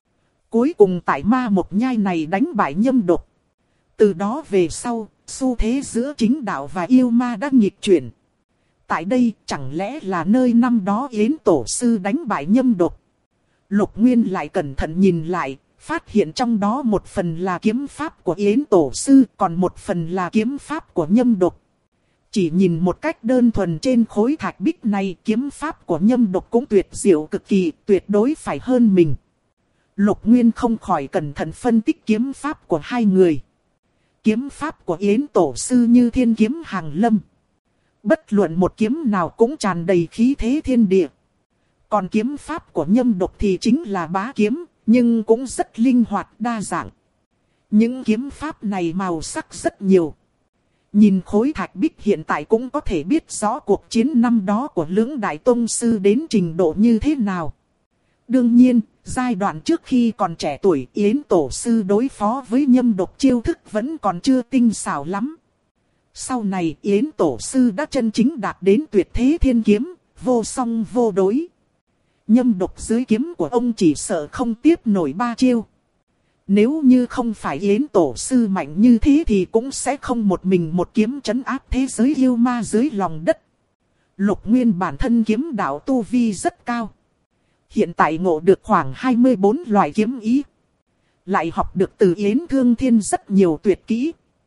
Cuối cùng tại ma một nhai này đánh bại Nhâm Độc. Từ đó về sau, xu thế giữa chính đạo và yêu ma đã nghịch chuyển. Tại đây, chẳng lẽ là nơi năm đó Yến tổ sư đánh bại Nhâm Độc? Lục Nguyên lại cẩn thận nhìn lại, phát hiện trong đó một phần là kiếm pháp của Yến tổ sư, còn một phần là kiếm pháp của Nhâm Độc. Chỉ nhìn một cách đơn thuần trên khối thạch bích này, kiếm pháp của Nhâm Độc cũng tuyệt diệu cực kỳ, tuyệt đối phải hơn mình. Lục Nguyên không khỏi cẩn thận phân tích kiếm pháp của hai người. Kiếm pháp của Yến tổ sư như thiên kiếm hàng lâm. Bất luận một kiếm nào cũng tràn đầy khí thế thiên địa. Còn kiếm pháp của Nhâm Độc thì chính là bá kiếm, nhưng cũng rất linh hoạt đa dạng. Những kiếm pháp này màu sắc rất nhiều. Nhìn khối thạch bích hiện tại cũng có thể biết rõ cuộc chiến năm đó của Lưỡng Đại Tông Sư đến trình độ như thế nào. Đương nhiên, giai đoạn trước khi còn trẻ tuổi Yến Tổ Sư đối phó với Nhâm Độc chiêu thức vẫn còn chưa tinh xảo lắm. Sau này Yến Tổ Sư đã chân chính đạt đến tuyệt thế thiên kiếm, vô song vô đối. Nhâm Độc dưới kiếm của ông chỉ sợ không tiếp nổi 3 chiêu. Nếu như không phải Yến Tổ Sư mạnh như thế thì cũng sẽ không một mình một kiếm trấn áp thế giới yêu ma dưới lòng đất. Lục Nguyên bản thân kiếm đạo tu vi rất cao. Hiện tại ngộ được khoảng 24 loại kiếm ý. Lại học được từ Yến Thương Thiên rất nhiều tuyệt kỹ.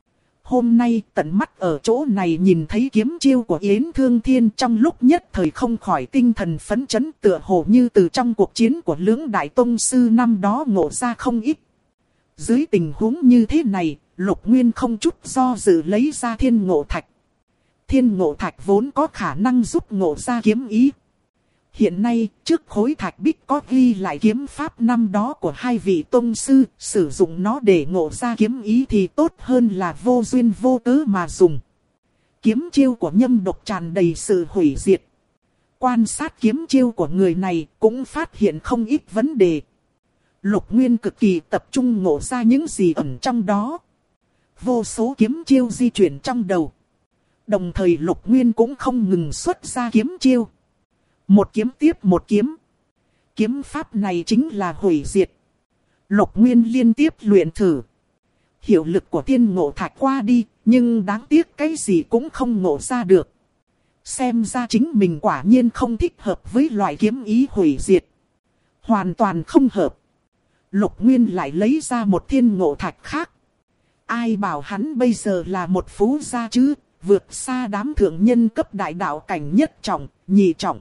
Hôm nay tận mắt ở chỗ này nhìn thấy kiếm chiêu của Yến Thương Thiên trong lúc nhất thời không khỏi tinh thần phấn chấn, tựa hồ như từ trong cuộc chiến của Lưỡng Đại Tông Sư năm đó ngộ ra không ít. Dưới tình huống như thế này, Lục Nguyên không chút do dự lấy ra Thiên Ngộ Thạch. Thiên Ngộ Thạch vốn có khả năng giúp ngộ ra kiếm ý. Hiện nay, trước khối thạch bích có ghi lại kiếm pháp năm đó của hai vị tông sư, sử dụng nó để ngộ ra kiếm ý thì tốt hơn là vô duyên vô cớ mà dùng. Kiếm chiêu của Nhâm Độc tràn đầy sự hủy diệt. Quan sát kiếm chiêu của người này cũng phát hiện không ít vấn đề. Lục Nguyên cực kỳ tập trung ngộ ra những gì ẩn trong đó. Vô số kiếm chiêu di chuyển trong đầu. Đồng thời Lục Nguyên cũng không ngừng xuất ra kiếm chiêu. Một kiếm tiếp một kiếm. Kiếm pháp này chính là hủy diệt. Lục Nguyên liên tiếp luyện thử. Hiệu lực của Thiên Ngộ Thạch qua đi, nhưng đáng tiếc cái gì cũng không ngộ ra được. Xem ra chính mình quả nhiên không thích hợp với loại kiếm ý hủy diệt. Hoàn toàn không hợp. Lục Nguyên lại lấy ra một Thiên Ngộ Thạch khác. Ai bảo hắn bây giờ là một phú gia chứ, vượt xa đám thượng nhân cấp đại đạo cảnh nhất trọng, nhị trọng.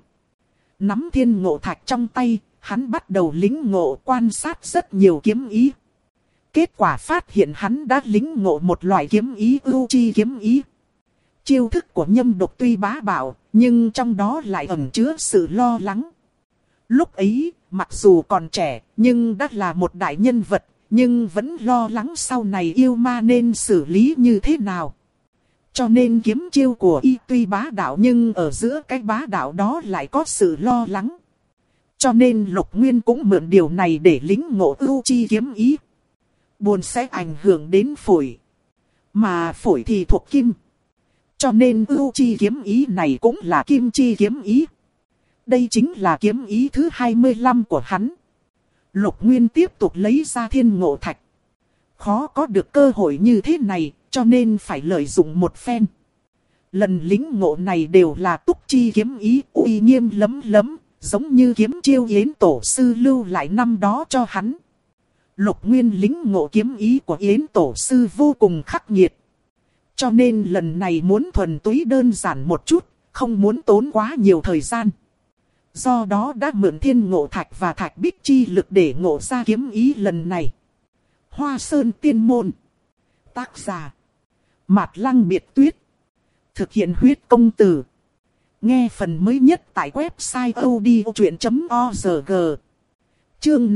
Nắm Thiên Ngộ Thạch trong tay, hắn bắt đầu lĩnh ngộ quan sát rất nhiều kiếm ý. Kết quả phát hiện hắn đã lĩnh ngộ một loại kiếm ý ưu chi kiếm ý. Chiêu thức của Nhâm Độc tuy bá đạo, nhưng trong đó lại ẩn chứa sự lo lắng. Lúc ấy, mặc dù còn trẻ, nhưng đã là một đại nhân vật, nhưng vẫn lo lắng sau này yêu ma nên xử lý như thế nào. Cho nên kiếm chiêu của y tuy bá đạo nhưng ở giữa cái bá đạo đó lại có sự lo lắng. Cho nên Lục Nguyên cũng mượn điều này để lĩnh ngộ ưu chi kiếm ý. Buồn sẽ ảnh hưởng đến phổi. Mà phổi thì thuộc kim. Cho nên ưu chi kiếm ý này cũng là kim chi kiếm ý. Đây chính là kiếm ý thứ 25 của hắn. Lục Nguyên tiếp tục lấy ra Thiên Ngộ Thạch. Khó có được cơ hội như thế này, cho nên phải lợi dụng một phen. Lần lĩnh ngộ này đều là túc chi kiếm ý uy nghiêm lấm lấm, giống như kiếm chiêu Yến Tổ Sư lưu lại năm đó cho hắn. Lục Nguyên lĩnh ngộ kiếm ý của Yến Tổ Sư vô cùng khắc nghiệt. Cho nên lần này muốn thuần túy đơn giản một chút, không muốn tốn quá nhiều thời gian. Do đó đã mượn Thiên Ngộ Thạch và Thạch Bích chi lực để ngộ ra kiếm ý lần này. Hoa Sơn Tiên Môn. Tác giả Mạt Lăng Biệt Tuyết. Thực hiện huyết công từ. Nghe phần mới nhất tại website odchuyện.org. Chương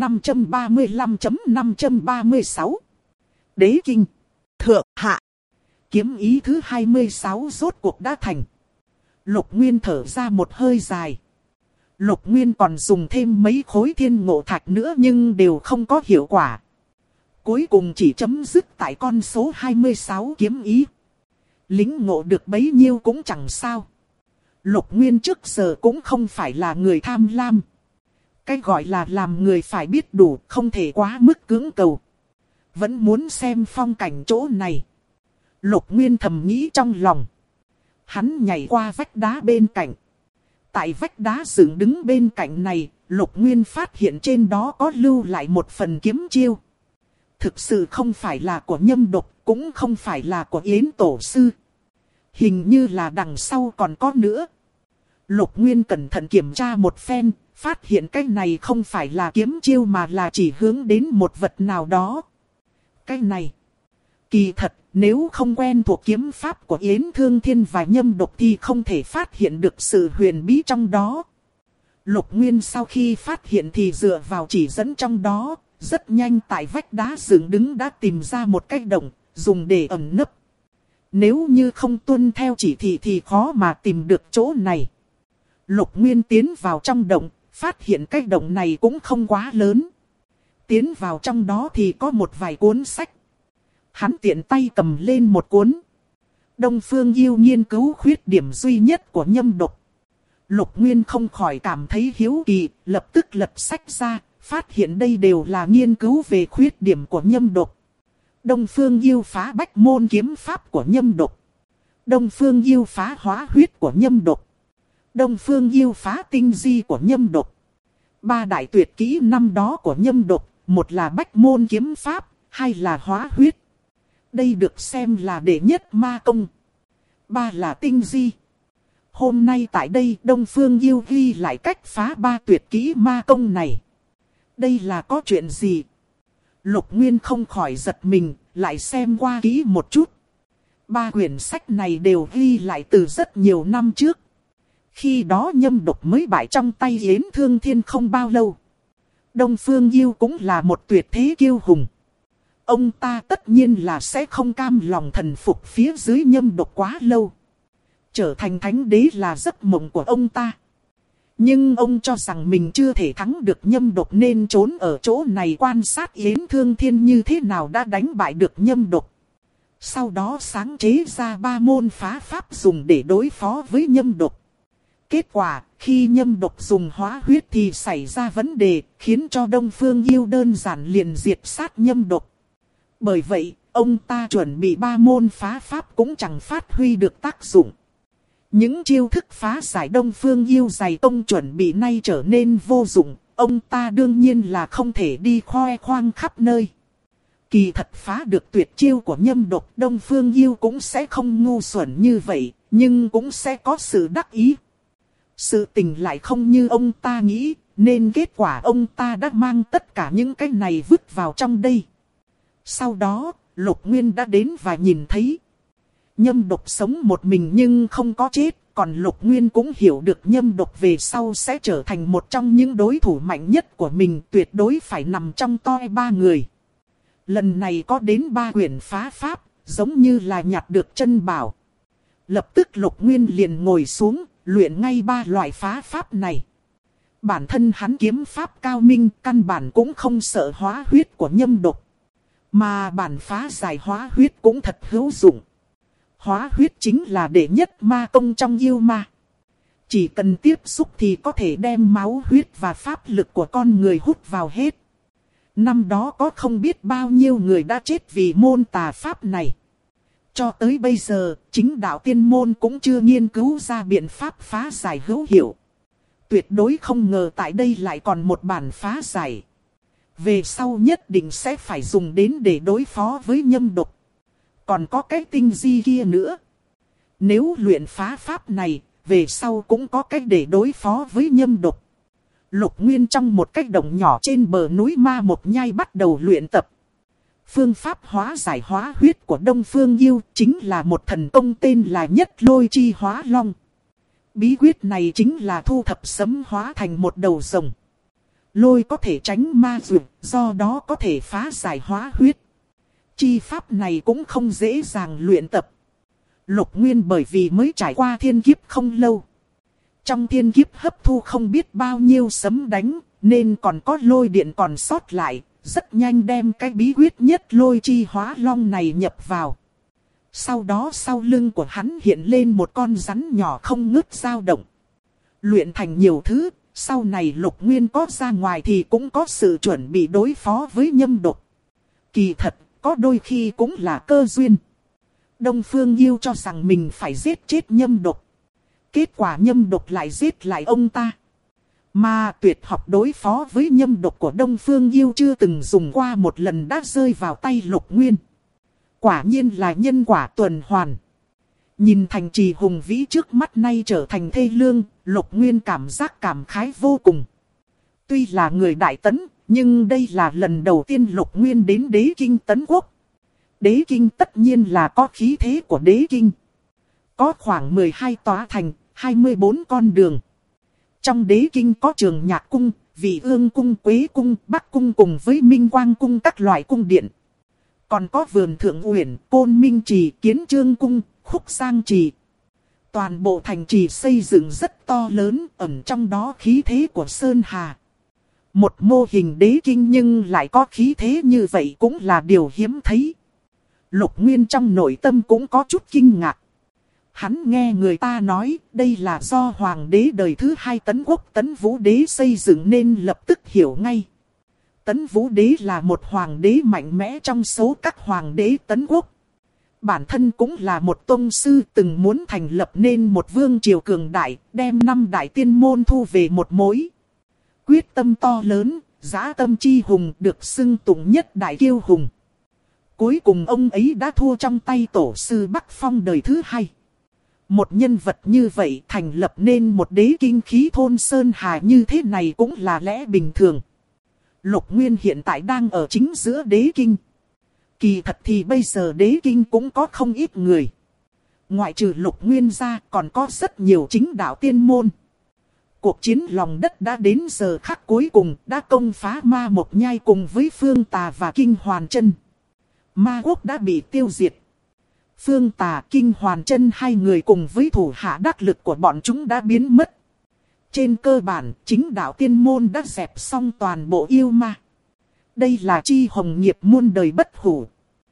535.536. Đế Kinh. Thượng Hạ. Kiếm ý thứ 26 rốt cuộc đã thành. Lục Nguyên thở ra một hơi dài. Lục Nguyên còn dùng thêm mấy khối Thiên Ngộ Thạch nữa nhưng đều không có hiệu quả. Cuối cùng chỉ chấm dứt tại con số 26 kiếm ý. Lĩnh ngộ được bấy nhiêu cũng chẳng sao. Lục Nguyên trước giờ cũng không phải là người tham lam. Cái gọi là làm người phải biết đủ, không thể quá mức cưỡng cầu. Vẫn muốn xem phong cảnh chỗ này. Lục Nguyên thầm nghĩ trong lòng. Hắn nhảy qua vách đá bên cạnh. Tại vách đá dựng đứng bên cạnh này, Lục Nguyên phát hiện trên đó có lưu lại một phần kiếm chiêu. Thực sự không phải là của Nhâm Độc, cũng không phải là của Yến Tổ Sư. Hình như là đằng sau còn có nữa. Lục Nguyên cẩn thận kiểm tra một phen, phát hiện cái này không phải là kiếm chiêu mà là chỉ hướng đến một vật nào đó. Cái này, kỳ thật, nếu không quen thuộc kiếm pháp của Yến Thương Thiên và Nhâm Độc thì không thể phát hiện được sự huyền bí trong đó. Lục Nguyên sau khi phát hiện thì dựa vào chỉ dẫn trong đó, rất nhanh tại vách đá dựng đứng đã tìm ra một cái động, dùng để ẩn nấp. Nếu như không tuân theo chỉ thị thì khó mà tìm được chỗ này. Lục Nguyên tiến vào trong động, phát hiện cái động này cũng không quá lớn. Tiến vào trong đó thì có một vài cuốn sách. Hắn tiện tay cầm lên một cuốn. Đông Phương Yêu nghiên cứu khuyết điểm duy nhất của nhâm độc. Lục Nguyên không khỏi cảm thấy hiếu kỳ, lập tức lật sách ra, phát hiện đây đều là nghiên cứu về khuyết điểm của nhâm độc. Đông Phương Yêu phá bách môn kiếm pháp của nhâm độc. Đông Phương Yêu phá hóa huyết của nhâm độc. Đông Phương Yêu phá tinh di của nhâm độc. 3 đại tuyệt kỹ năm đó của nhâm độc, một là bách môn kiếm pháp, hai là hóa huyết. Đây được xem là đệ nhất ma công. 3 là tinh di. Hôm nay tại đây Đông Phương Yêu ghi lại cách phá 3 tuyệt kỹ ma công này. Đây là có chuyện gì? Lục Nguyên không khỏi giật mình, lại xem qua kỹ một chút. 3 quyển sách này đều ghi lại từ rất nhiều năm trước. Khi đó nhâm độc mới bại trong tay Yến Thương Thiên không bao lâu. Đông Phương Yêu cũng là một tuyệt thế kiêu hùng. Ông ta tất nhiên là sẽ không cam lòng thần phục phía dưới nhâm độc quá lâu. Trở thành thánh đế là giấc mộng của ông ta. Nhưng ông cho rằng mình chưa thể thắng được nhâm độc nên trốn ở chỗ này quan sát Yến Thương Thiên như thế nào đã đánh bại được nhâm độc. Sau đó sáng chế ra 3 môn phá pháp dùng để đối phó với nhâm độc. Kết quả, khi nhâm độc dùng hóa huyết thì xảy ra vấn đề, khiến cho Đông Phương Yêu đơn giản liền diệt sát nhâm độc. Bởi vậy, ông ta chuẩn bị 3 môn phá pháp cũng chẳng phát huy được tác dụng. Những chiêu thức phá giải Đông Phương Yêu dày công chuẩn bị nay trở nên vô dụng, ông ta đương nhiên là không thể đi khoe khoang khắp nơi. Kỳ thật phá được tuyệt chiêu của nhâm độc, Đông Phương Yêu cũng sẽ không ngu xuẩn như vậy, nhưng cũng sẽ có sự đắc ý. Sự tình lại không như ông ta nghĩ, nên kết quả ông ta đã mang tất cả những cái này vứt vào trong đây. Sau đó, Lục Nguyên đã đến và nhìn thấy. Nhâm độc sống một mình nhưng không có chết, còn Lục Nguyên cũng hiểu được nhâm độc về sau sẽ trở thành một trong những đối thủ mạnh nhất của mình, tuyệt đối phải nằm trong toi 3 người. Lần này có đến 3 quyển phá pháp, giống như là nhặt được chân bảo. Lập tức Lục Nguyên liền ngồi xuống, luyện ngay 3 loại phá pháp này. Bản thân hắn kiếm pháp cao minh, căn bản cũng không sợ hóa huyết của nhâm độc. Mà bản phá giải hóa huyết cũng thật hữu dụng. Hóa huyết chính là đệ nhất ma công trong yêu ma. Chỉ cần tiếp xúc thì có thể đem máu huyết và pháp lực của con người hút vào hết. Năm đó có không biết bao nhiêu người đã chết vì môn tà pháp này. Cho tới bây giờ, chính đạo tiên môn cũng chưa nghiên cứu ra biện pháp phá giải hữu hiệu. Tuyệt đối không ngờ tại đây lại còn một bản phá giải. Về sau nhất định sẽ phải dùng đến để đối phó với nhâm độc. Còn có cái tinh di kia nữa. Nếu luyện phá pháp này, về sau cũng có cách để đối phó với nhâm độc. Lục Nguyên trong một cái động nhỏ trên bờ núi Ma Một Nhai bắt đầu luyện tập. Phương pháp hóa giải hóa huyết của Đông Phương Yêu chính là một thần công tên là Nhất Lôi Chi Hóa Long. Bí quyết này chính là thu thập sấm hóa thành một đầu rồng. Lôi có thể tránh ma dược, do đó có thể phá giải hóa huyết. Chi pháp này cũng không dễ dàng luyện tập. Lục Nguyên bởi vì mới trải qua thiên kiếp không lâu. Trong thiên kiếp hấp thu không biết bao nhiêu sấm đánh, nên còn có lôi điện còn sót lại. Rất nhanh đem cái bí quyết Nhất Lôi Chi Hóa Long này nhập vào. Sau đó sau lưng của hắn hiện lên một con rắn nhỏ không ngớt dao động. Luyện thành nhiều thứ, sau này Lục Nguyên có ra ngoài thì cũng có sự chuẩn bị đối phó với nhâm độc. Kỳ thật, có đôi khi cũng là cơ duyên. Đông Phương Yêu cho rằng mình phải giết chết nhâm độc. Kết quả nhâm độc lại giết lại ông ta. Mà tuyệt học đối phó với nhâm độc của Đông Phương Yêu chưa từng dùng qua một lần đã rơi vào tay Lục Nguyên. Quả nhiên là nhân quả tuần hoàn. Nhìn thành trì hùng vĩ trước mắt nay trở thành thê lương, Lục Nguyên cảm giác cảm khái vô cùng. Tuy là người Đại Tấn, nhưng đây là lần đầu tiên Lục Nguyên đến Đế Kinh Tấn Quốc. Đế Kinh tất nhiên là có khí thế của Đế Kinh. Có khoảng 12 tòa thành, 24 con đường. Trong Đế Kinh có Trường Nhạc Cung, Vị Ương cung, Quế cung, Bắc cung cùng với Minh Quang cung các loại cung điện. Còn có vườn Thượng Uyển, Côn Minh trì, Kiến Chương cung, Khúc Sang trì. Toàn bộ thành trì xây dựng rất to lớn, ẩn trong đó khí thế của Sơn Hà. Một mô hình đế kinh nhưng lại có khí thế như vậy cũng là điều hiếm thấy. Lục Nguyên trong nội tâm cũng có chút kinh ngạc. Hắn nghe người ta nói đây là do hoàng đế đời thứ 2 Tấn Quốc Tấn Vũ Đế xây dựng nên lập tức hiểu ngay. Tấn Vũ Đế là một hoàng đế mạnh mẽ trong số các hoàng đế Tấn Quốc. Bản thân cũng là một tông sư từng muốn thành lập nên một vương triều cường đại, đem 5 đại tiên môn thu về một mối. Quyết tâm to lớn, dã tâm chi hùng được xưng tụng nhất đại kiêu hùng. Cuối cùng ông ấy đã thua trong tay tổ sư Bắc Phong đời thứ 2. Một nhân vật như vậy thành lập nên một đế kinh khí thôn Sơn Hà như thế này cũng là lẽ bình thường. Lục Nguyên hiện tại đang ở chính giữa đế kinh. Kỳ thật thì bây giờ đế kinh cũng có không ít người. Ngoại trừ Lục Nguyên ra còn có rất nhiều chính đạo tiên môn. Cuộc chiến lòng đất đã đến giờ khắc cuối cùng, đã công phá Ma Mộc Nhai cùng với Phương Tà và Kinh Hoàn Chân. Ma quốc đã bị tiêu diệt. Phương Tà, Kinh Hoàn Chân hai người cùng với thủ hạ đắc lực của bọn chúng đã biến mất. Trên cơ bản, chính đạo tiên môn đã dẹp xong toàn bộ yêu ma. Đây là chi hồng nghiệp muôn đời bất hủ.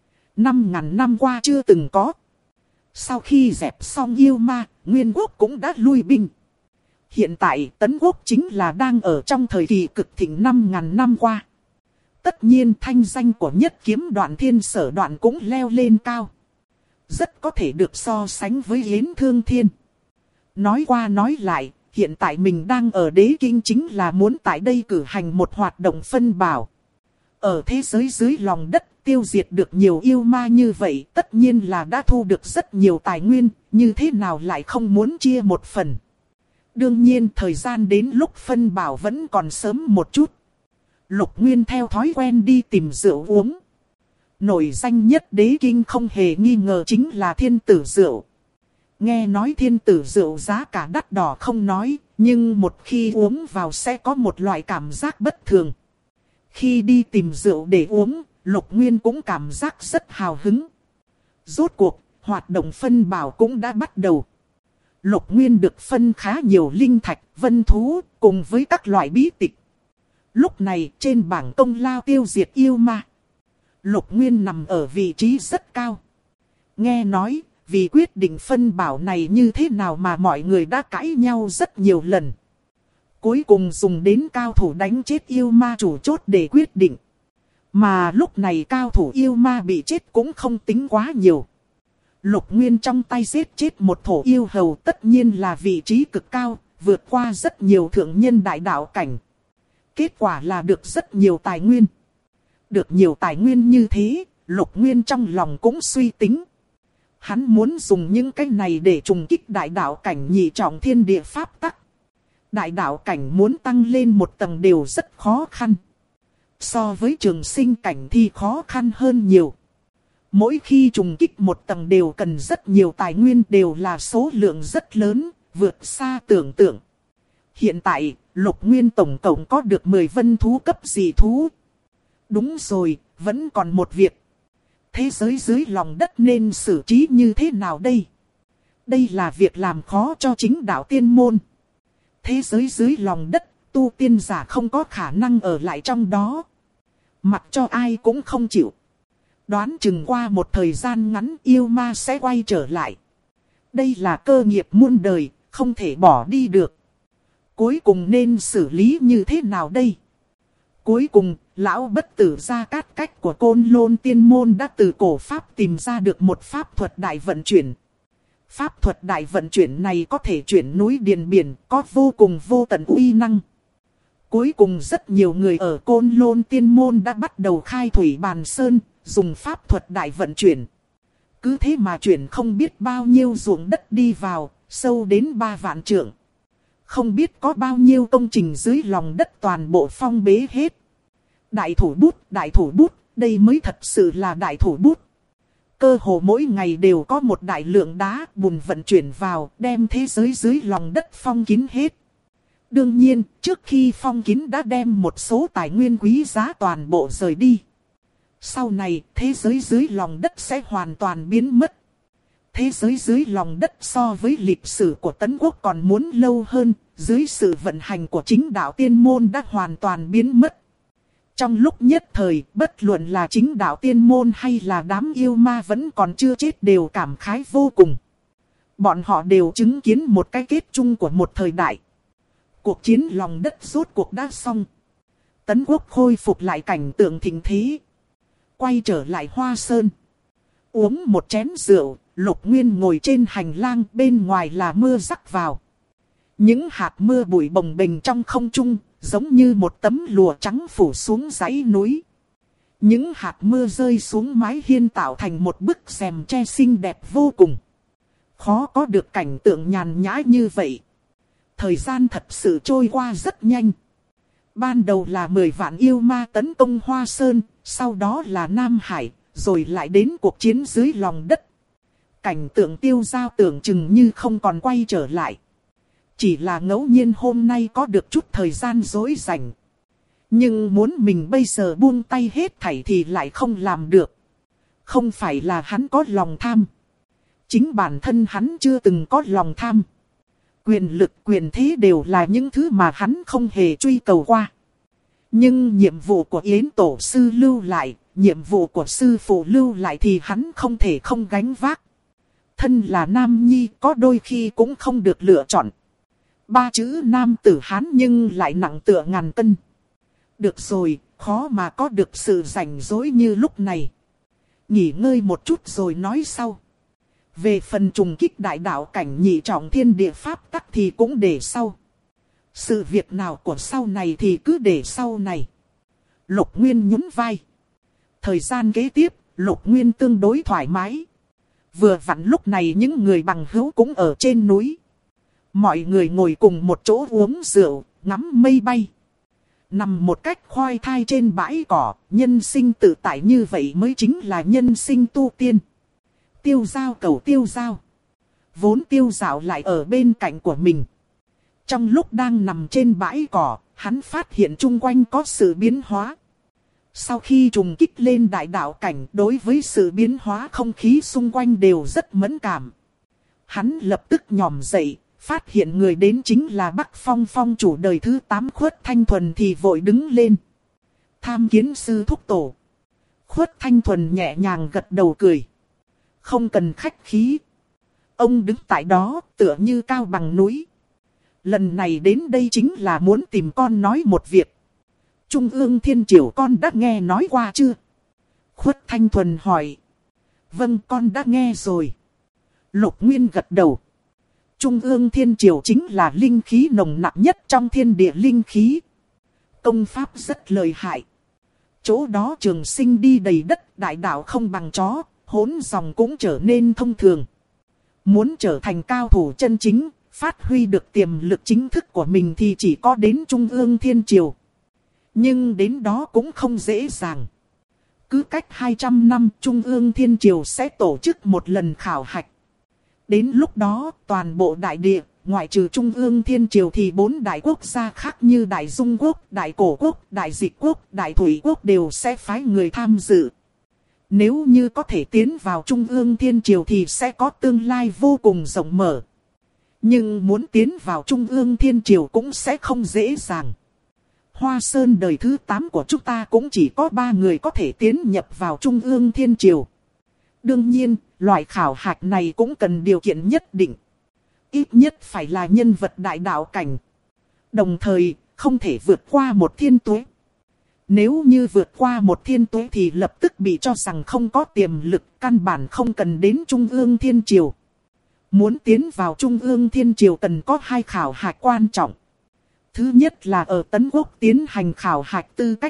5.000 năm qua chưa từng có. Sau khi dẹp xong yêu ma, Nguyên quốc cũng đã lui binh. Hiện tại Tấn Quốc chính là đang ở trong thời kỳ cực thịnh 5.000 năm qua. Tất nhiên thanh danh của Nhất Kiếm Đoạn Thiên Sở Đoạn cũng leo lên cao. Rất có thể được so sánh với Yến Thương Thiên. Nói qua nói lại, hiện tại mình đang ở đế kinh chính là muốn tại đây cử hành một hoạt động phân bảo. Ở thế giới dưới lòng đất tiêu diệt được nhiều yêu ma như vậy, tất nhiên là đã thu được rất nhiều tài nguyên, như thế nào lại không muốn chia một phần. Đương nhiên thời gian đến lúc phân bảo vẫn còn sớm một chút. Lục Nguyên theo thói quen đi tìm rượu uống. Nổi danh nhất đế kinh không hề nghi ngờ chính là Thiên Tử rượu. Nghe nói Thiên Tử rượu giá cả đắt đỏ không nói, nhưng một khi uống vào sẽ có một loại cảm giác bất thường. Khi đi tìm rượu để uống, Lục Nguyên cũng cảm giác rất hào hứng. Rốt cuộc, hoạt động phân bảo cũng đã bắt đầu. Lục Nguyên được phân khá nhiều linh thạch, vân thú, cùng với các loại bí tịch. Lúc này trên bảng công lao tiêu diệt yêu ma, Lục Nguyên nằm ở vị trí rất cao. Nghe nói, vì quyết định phân bảo này như thế nào mà mọi người đã cãi nhau rất nhiều lần. Cuối cùng dùng đến cao thủ đánh chết yêu ma chủ chốt để quyết định. Mà lúc này cao thủ yêu ma bị chết cũng không tính quá nhiều. Lục Nguyên trong tay giết chết một thổ yêu hầu tất nhiên là vị trí cực cao, vượt qua rất nhiều thượng nhân đại đạo cảnh. Kết quả là được rất nhiều tài nguyên. Được nhiều tài nguyên như thế, Lục Nguyên trong lòng cũng suy tính. Hắn muốn dùng những cái này để trùng kích đại đạo cảnh nhị trọng thiên địa pháp tắc. Đại đạo cảnh muốn tăng lên một tầng đều rất khó khăn. So với trường sinh cảnh thì khó khăn hơn nhiều. Mỗi khi trùng kích một tầng đều cần rất nhiều tài nguyên, đều là số lượng rất lớn, vượt xa tưởng tượng. Hiện tại, Lục Nguyên tổng cộng có được 10 vân thú cấp dị thú. Đúng rồi, vẫn còn một việc. Thế giới dưới lòng đất nên xử trí như thế nào đây? Đây là việc làm khó cho chính đạo tiên môn. Thế giới dưới lòng đất, tu tiên giả không có khả năng ở lại trong đó. Mặc cho ai cũng không chịu. Đoán chừng qua một thời gian ngắn yêu ma sẽ quay trở lại. Đây là cơ nghiệp muôn đời, không thể bỏ đi được. Cuối cùng nên xử lý như thế nào đây? Cuối cùng, lão bất tử Gia Cát Cách của Côn Lôn Tiên Môn đã từ cổ pháp tìm ra được một pháp thuật đại vận chuyển. Pháp thuật đại vận chuyển này có thể chuyển núi điền biển, có vô cùng vô tận uy năng. Cuối cùng rất nhiều người ở Côn Lôn Tiên Môn đã bắt đầu khai thủy bàn sơn, dùng pháp thuật đại vận chuyển. Cứ thế mà chuyển không biết bao nhiêu ruộng đất đi vào, sâu đến 3 vạn trượng. Không biết có bao nhiêu công trình dưới lòng đất toàn bộ phong bế hết. Đại thủ bút, đây mới thật sự là đại thủ bút. Cơ hồ mỗi ngày đều có một đại lượng đá bùn vận chuyển vào, đem thế giới dưới lòng đất phong kín hết. Đương nhiên, trước khi phong kín đã đem một số tài nguyên quý giá toàn bộ rời đi. Sau này, thế giới dưới lòng đất sẽ hoàn toàn biến mất. Thế giới dưới lòng đất so với lịch sử của Tấn Quốc còn muốn lâu hơn, dưới sự vận hành của chính đạo tiên môn đã hoàn toàn biến mất. Trong lúc nhất thời, bất luận là chính đạo tiên môn hay là đám yêu ma vẫn còn chưa chết đều cảm khái vô cùng. Bọn họ đều chứng kiến một cái kết chung của một thời đại. Cuộc chiến lòng đất rốt cuộc đã xong. Tấn Quốc khôi phục lại cảnh tượng thịnh thế. Quay trở lại Hoa Sơn. Uống một chén rượu, Lục Nguyên ngồi trên hành lang, bên ngoài là mưa rắc vào. Những hạt mưa bụi bồng bềnh trong không trung, giống như một tấm lụa trắng phủ xuống dãy núi. Những hạt mưa rơi xuống mái hiên tạo thành một bức rèm tre xinh đẹp vô cùng. Khó có được cảnh tượng nhàn nhã như vậy. Thời gian thật sự trôi qua rất nhanh. Ban đầu là 10 vạn yêu ma tấn công Hoa Sơn, sau đó là Nam Hải, rồi lại đến cuộc chiến dưới lòng đất. Cảnh tượng Tiêu Dao tưởng chừng như không còn quay trở lại. Chỉ là ngẫu nhiên hôm nay có được chút thời gian rỗi rảnh. Nhưng muốn mình bây giờ buông tay hết thảy thì lại không làm được. Không phải là hắn có lòng tham. Chính bản thân hắn chưa từng có lòng tham. Quyền lực quyền thế đều là những thứ mà hắn không hề truy cầu qua. Nhưng nhiệm vụ của Yến Tổ Sư lưu lại, nhiệm vụ của Sư Phụ lưu lại thì hắn không thể không gánh vác. Thân là nam nhi có đôi khi cũng không được lựa chọn. 3 chữ nam tử Hán nhưng lại nặng tựa ngàn cân. Được rồi, khó mà có được sự rảnh rỗi như lúc này. Nghỉ ngơi một chút rồi nói sau. Về phần trùng kích đại đạo cảnh nhị trọng thiên địa pháp tắc thì cũng để sau. Sự việc nào của sau này thì cứ để sau này. Lục Nguyên nhún vai. Thời gian kế tiếp, Lục Nguyên tương đối thoải mái. Vừa vặn lúc này những người bằng hữu cũng ở trên núi. Mọi người ngồi cùng một chỗ uống rượu, ngắm mây bay. Nằm một cách khoai thai trên bãi cỏ, nhân sinh tự tại như vậy mới chính là nhân sinh tu tiên. Tiêu Dao cầu Tiêu Dao. Vốn Tiêu Dao lại ở bên cạnh của mình. Trong lúc đang nằm trên bãi cỏ, hắn phát hiện chung quanh có sự biến hóa. Sau khi trùng kích lên đại đạo cảnh, đối với sự biến hóa không khí xung quanh đều rất mẫn cảm. Hắn lập tức nhòm dậy, phát hiện người đến chính là Bắc Phong phong chủ đời thứ 8 Khuất Thanh Thuần thì vội đứng lên. Tham kiến sư thúc tổ. Khuất Thanh Thuần nhẹ nhàng gật đầu cười. Không cần khách khí. Ông đứng tại đó tựa như cao bằng núi. Lần này đến đây chính là muốn tìm con nói một việc. Trung ương Thiên Triều con đã nghe nói qua chưa? Khuất Thanh Thuần hỏi. Vâng, con đã nghe rồi. Lục Nguyên gật đầu. Trung ương Thiên Triều chính là linh khí nồng nặng nhất trong thiên địa linh khí. Công pháp rất lợi hại. Chỗ đó trường sinh đi đầy đất, đại đạo không bằng chó, hỗn dòng cũng trở nên thông thường. Muốn trở thành cao thủ chân chính, phát huy được tiềm lực chính thức của mình thì chỉ có đến Trung ương Thiên Triều. Nhưng đến đó cũng không dễ dàng. Cứ cách 200 năm Trung ương Thiên Triều sẽ tổ chức một lần khảo hạch. Đến lúc đó toàn bộ đại địa, ngoại trừ Trung ương Thiên Triều thì 4 đại quốc gia khác như Đại Dung Quốc, Đại Cổ Quốc, Đại Dịch Quốc, Đại Thủy Quốc đều sẽ phái người tham dự. Nếu như có thể tiến vào Trung ương Thiên Triều thì sẽ có tương lai vô cùng rộng mở. Nhưng muốn tiến vào Trung ương Thiên Triều cũng sẽ không dễ dàng. Hoa Sơn đời thứ 8 của chúng ta cũng chỉ có 3 người có thể tiến nhập vào Trung ương Thiên Triều. Đương nhiên, loại khảo hạch này cũng cần điều kiện nhất định. Ít nhất phải là nhân vật đại đạo cảnh. Đồng thời, không thể vượt qua một thiên tuế. Nếu như vượt qua một thiên tuế thì lập tức bị cho rằng không có tiềm lực, căn bản không cần đến Trung ương Thiên Triều. Muốn tiến vào Trung ương Thiên Triều cần có 2 khảo hạch quan trọng. Thứ nhất là ở Tấn Quốc tiến hành khảo hạch tư cách.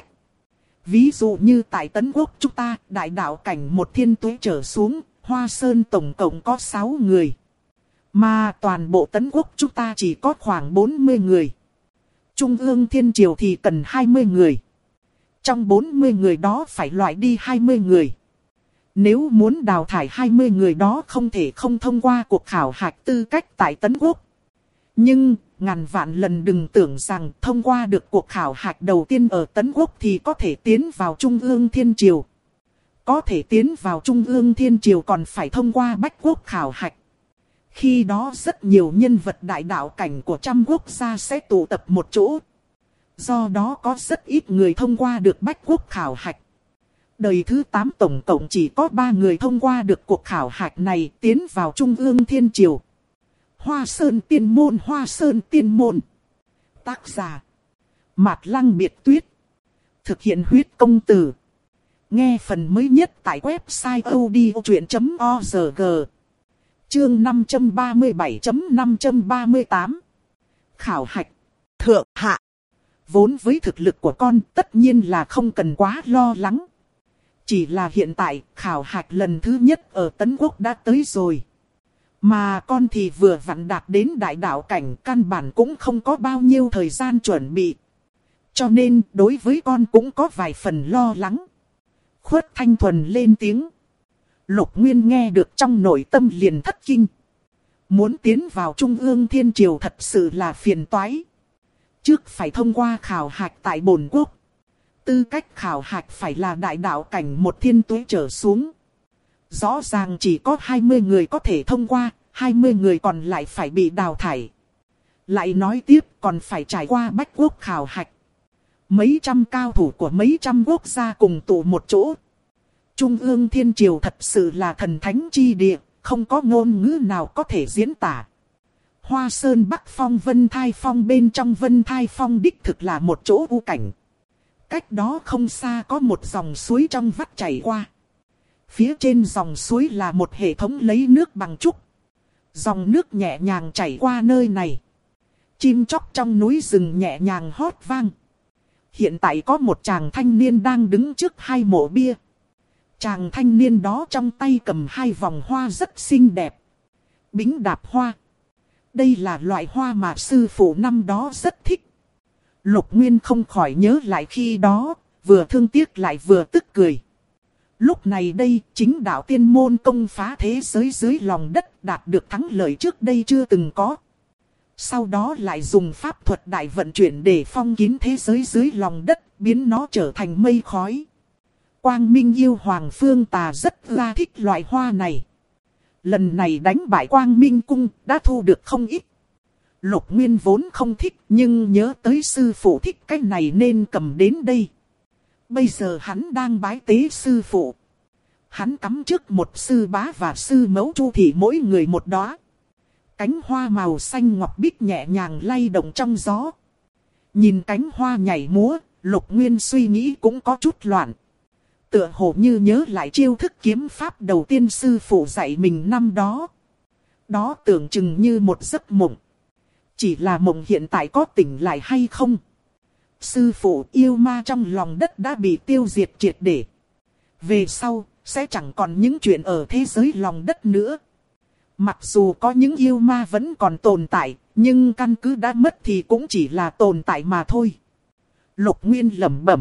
Ví dụ như tại Tấn Quốc chúng ta, đại đạo cảnh một thiên tuế trở xuống, Hoa Sơn tổng cộng có 6 người. Mà toàn bộ Tấn Quốc chúng ta chỉ có khoảng 40 người. Trung ương Thiên Triều thì cần 20 người. Trong 40 người đó phải loại đi 20 người. Nếu muốn đào thải 20 người đó không thể không thông qua cuộc khảo hạch tư cách tại Tấn Quốc. Nhưng, ngàn vạn lần đừng tưởng rằng thông qua được cuộc khảo hạch đầu tiên ở Tấn Quốc thì có thể tiến vào Trung ương Thiên Triều. Có thể tiến vào Trung ương Thiên Triều còn phải thông qua Bách Quốc khảo hạch. Khi đó rất nhiều nhân vật đại đạo cảnh của trăm quốc gia sẽ tụ tập một chỗ. Do đó có rất ít người thông qua được Bách Quốc khảo hạch. Đời thứ 8 tổng cộng chỉ có 3 người thông qua được cuộc khảo hạch này tiến vào Trung ương Thiên Triều. Hoa Sơn Tiên Môn, Hoa Sơn Tiên Môn. Tác giả: Mạt Lăng Biệt Tuyết. Thực hiện huyết công từ. Nghe phần mới nhất tại website odchuyện.org. Chương 537.538. Khảo hạch. Thượng hạ. Vốn với thực lực của con tất nhiên là không cần quá lo lắng. Chỉ là hiện tại khảo hạch lần thứ nhất ở Tấn Quốc đã tới rồi. Mà con thì vừa vặn đạt đến đại đạo cảnh, căn bản cũng không có bao nhiêu thời gian chuẩn bị. Cho nên đối với con cũng có vài phần lo lắng. Khuất Thanh Thuần lên tiếng. Lục Nguyên nghe được trong nội tâm liền thất kinh. Muốn tiến vào Trung ương Thiên Triều thật sự là phiền toái. Trước phải thông qua khảo hạch tại Bổn Quốc. Tư cách khảo hạch phải là đại đạo cảnh một thiên tuế trở xuống. Rõ ràng chỉ có 20 người có thể thông qua, 20 người còn lại phải bị đào thải. Lại nói tiếp còn phải trải qua Bách Quốc khảo hạch. Mấy trăm cao thủ của mấy trăm quốc gia cùng tụ một chỗ. Trung ương Thiên Triều thật sự là thần thánh chi địa, không có ngôn ngữ nào có thể diễn tả. Hoa Sơn Bắc Phong Vân Thai Phong bên trong Vân Thai Phong đích thực là một chỗ u cảnh. Cách đó không xa có một dòng suối trong vắt chảy qua. Phía trên dòng suối là một hệ thống lấy nước bằng trúc. Dòng nước nhẹ nhàng chảy qua nơi này. Chim chóc trong núi rừng nhẹ nhàng hót vang. Hiện tại có một chàng thanh niên đang đứng trước hai mộ bia. Chàng thanh niên đó trong tay cầm hai vòng hoa rất xinh đẹp. Bính đạp hoa. Đây là loại hoa mà sư phụ năm đó rất thích. Lục Nguyên không khỏi nhớ lại khi đó, vừa thương tiếc lại vừa tức cười. Lúc này đây, chính đạo tiên môn công phá thế giới dưới lòng đất đạt được thắng lợi trước đây chưa từng có. Sau đó lại dùng pháp thuật đại vận chuyển để phong kín thế giới dưới lòng đất, biến nó trở thành mây khói. Quang Minh yêu Hoàng Phương Tà rất là thích loại hoa này. Lần này đánh bại Quang Minh Cung đã thu được không ít. Lục Nguyên vốn không thích nhưng nhớ tới sư phụ thích cái này nên cầm đến đây. Bây giờ hắn đang bái tế sư phụ. Hắn cắm trước một sư bá và sư mẫu Chu Thị mỗi người một đóa. Cánh hoa màu xanh ngọc bích nhẹ nhàng lay động trong gió. Nhìn cánh hoa nhảy múa, Lục Nguyên suy nghĩ cũng có chút loạn. Tựa hồ như nhớ lại chiêu thức kiếm pháp đầu tiên sư phụ dạy mình năm đó. Đó tưởng chừng như một giấc mộng. Chỉ là mộng hiện tại có tỉnh lại hay không? Sư phụ yêu ma trong lòng đất đã bị tiêu diệt triệt để. Về sau, sẽ chẳng còn những chuyện ở thế giới lòng đất nữa. Mặc dù có những yêu ma vẫn còn tồn tại, nhưng căn cứ đã mất thì cũng chỉ là tồn tại mà thôi. Lục Nguyên lẩm bẩm.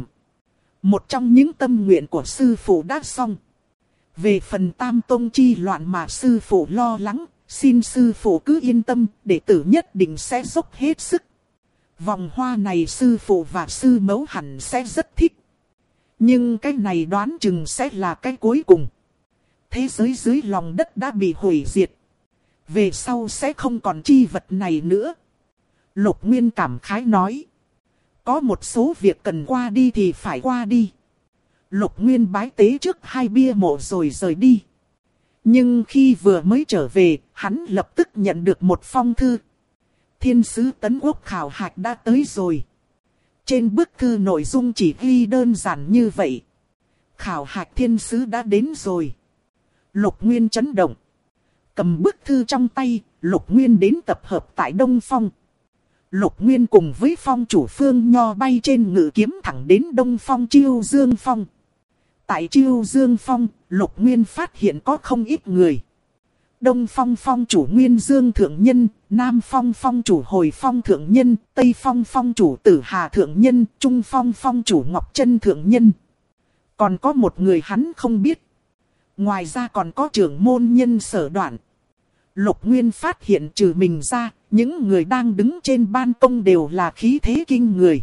Một trong những tâm nguyện của sư phụ đã xong. Về phần Tam Tông chi loạn mà sư phụ lo lắng, xin sư phụ cứ yên tâm, đệ tử nhất định sẽ dốc hết sức. Vòng hoa này sư phụ và sư mẫu hẳn sẽ rất thích. Nhưng cái này đoán chừng sẽ là cái cuối cùng. Thế giới dưới lòng đất đã bị hủy diệt. Về sau sẽ không còn chi vật này nữa. Lục Nguyên cảm khái nói. Có một số việc cần qua đi thì phải qua đi. Lục Nguyên bái tế trước hai bia mộ rồi rời đi. Nhưng khi vừa mới trở về, hắn lập tức nhận được một phong thư. Thiên sứ Tấn Quốc khảo hạch đã tới rồi. Trên bức thư nội dung chỉ ghi đơn giản như vậy. Khảo hạch thiên sứ đã đến rồi. Lục Nguyên chấn động. Cầm bức thư trong tay, Lục Nguyên đến tập hợp tại Đông Phong. Lục Nguyên cùng với phong chủ Phương Nho bay trên ngự kiếm thẳng đến Đông Phong Chiêu Dương Phong. Tại Chiêu Dương Phong, Lục Nguyên phát hiện có không ít người. Đông Phong Phong chủ Nguyên Dương Thượng Nhân, Nam Phong Phong chủ Hồi Phong Thượng Nhân, Tây Phong Phong chủ Tử Hà Thượng Nhân, Trung Phong Phong chủ Ngọc Trân Thượng Nhân. Còn có một người hắn không biết. Ngoài ra còn có trưởng môn nhân Sở Đoạn. Lục Nguyên phát hiện trừ mình ra, những người đang đứng trên ban công đều là khí thế kinh người.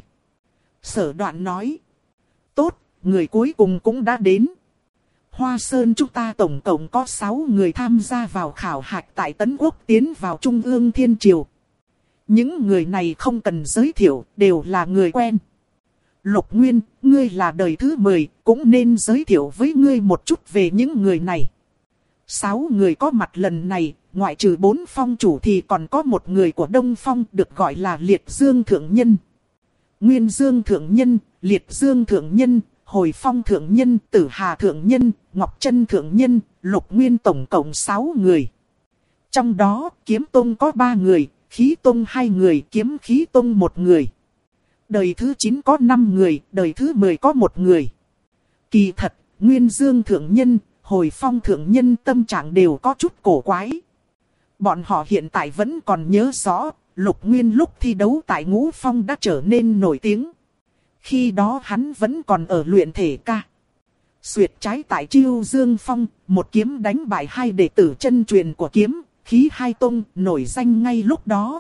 Sở Đoạn nói. Tốt, người cuối cùng cũng đã đến. Hoa Sơn chúng ta tổng cộng có 6 người tham gia vào khảo hạch tại Tấn Quốc tiến vào Trung ương Thiên Triều. Những người này không cần giới thiệu, đều là người quen. Lục Nguyên, ngươi là đời thứ 10, cũng nên giới thiệu với ngươi một chút về những người này. 6 người có mặt lần này, ngoại trừ 4 phong chủ thì còn có một người của Đông Phong được gọi là Liệt Dương Thượng Nhân. Nguyên Dương Thượng Nhân, Liệt Dương Thượng Nhân, Hồi Phong Thượng Nhân, Tử Hà Thượng Nhân, Ngọc Trân Thượng Nhân, Lục Nguyên tổng cộng 6 người. Trong đó, Kiếm Tông có 3 người, Khí Tông 2 người, Kiếm Khí Tông 1 người. Đời thứ 9 có 5 người, đời thứ 10 có 1 người. Kỳ thật, Nguyên Dương Thượng Nhân, Hồi Phong Thượng Nhân tâm trạng đều có chút cổ quái. Bọn họ hiện tại vẫn còn nhớ rõ, Lục Nguyên lúc thi đấu tại Ngũ Phong đã trở nên nổi tiếng. Khi đó hắn vẫn còn ở luyện thể ca. Xuyệt trái tại Chiêu Dương Phong, một kiếm đánh bại 2 đệ tử chân truyền của Kiếm, Khí hai tông nổi danh ngay lúc đó.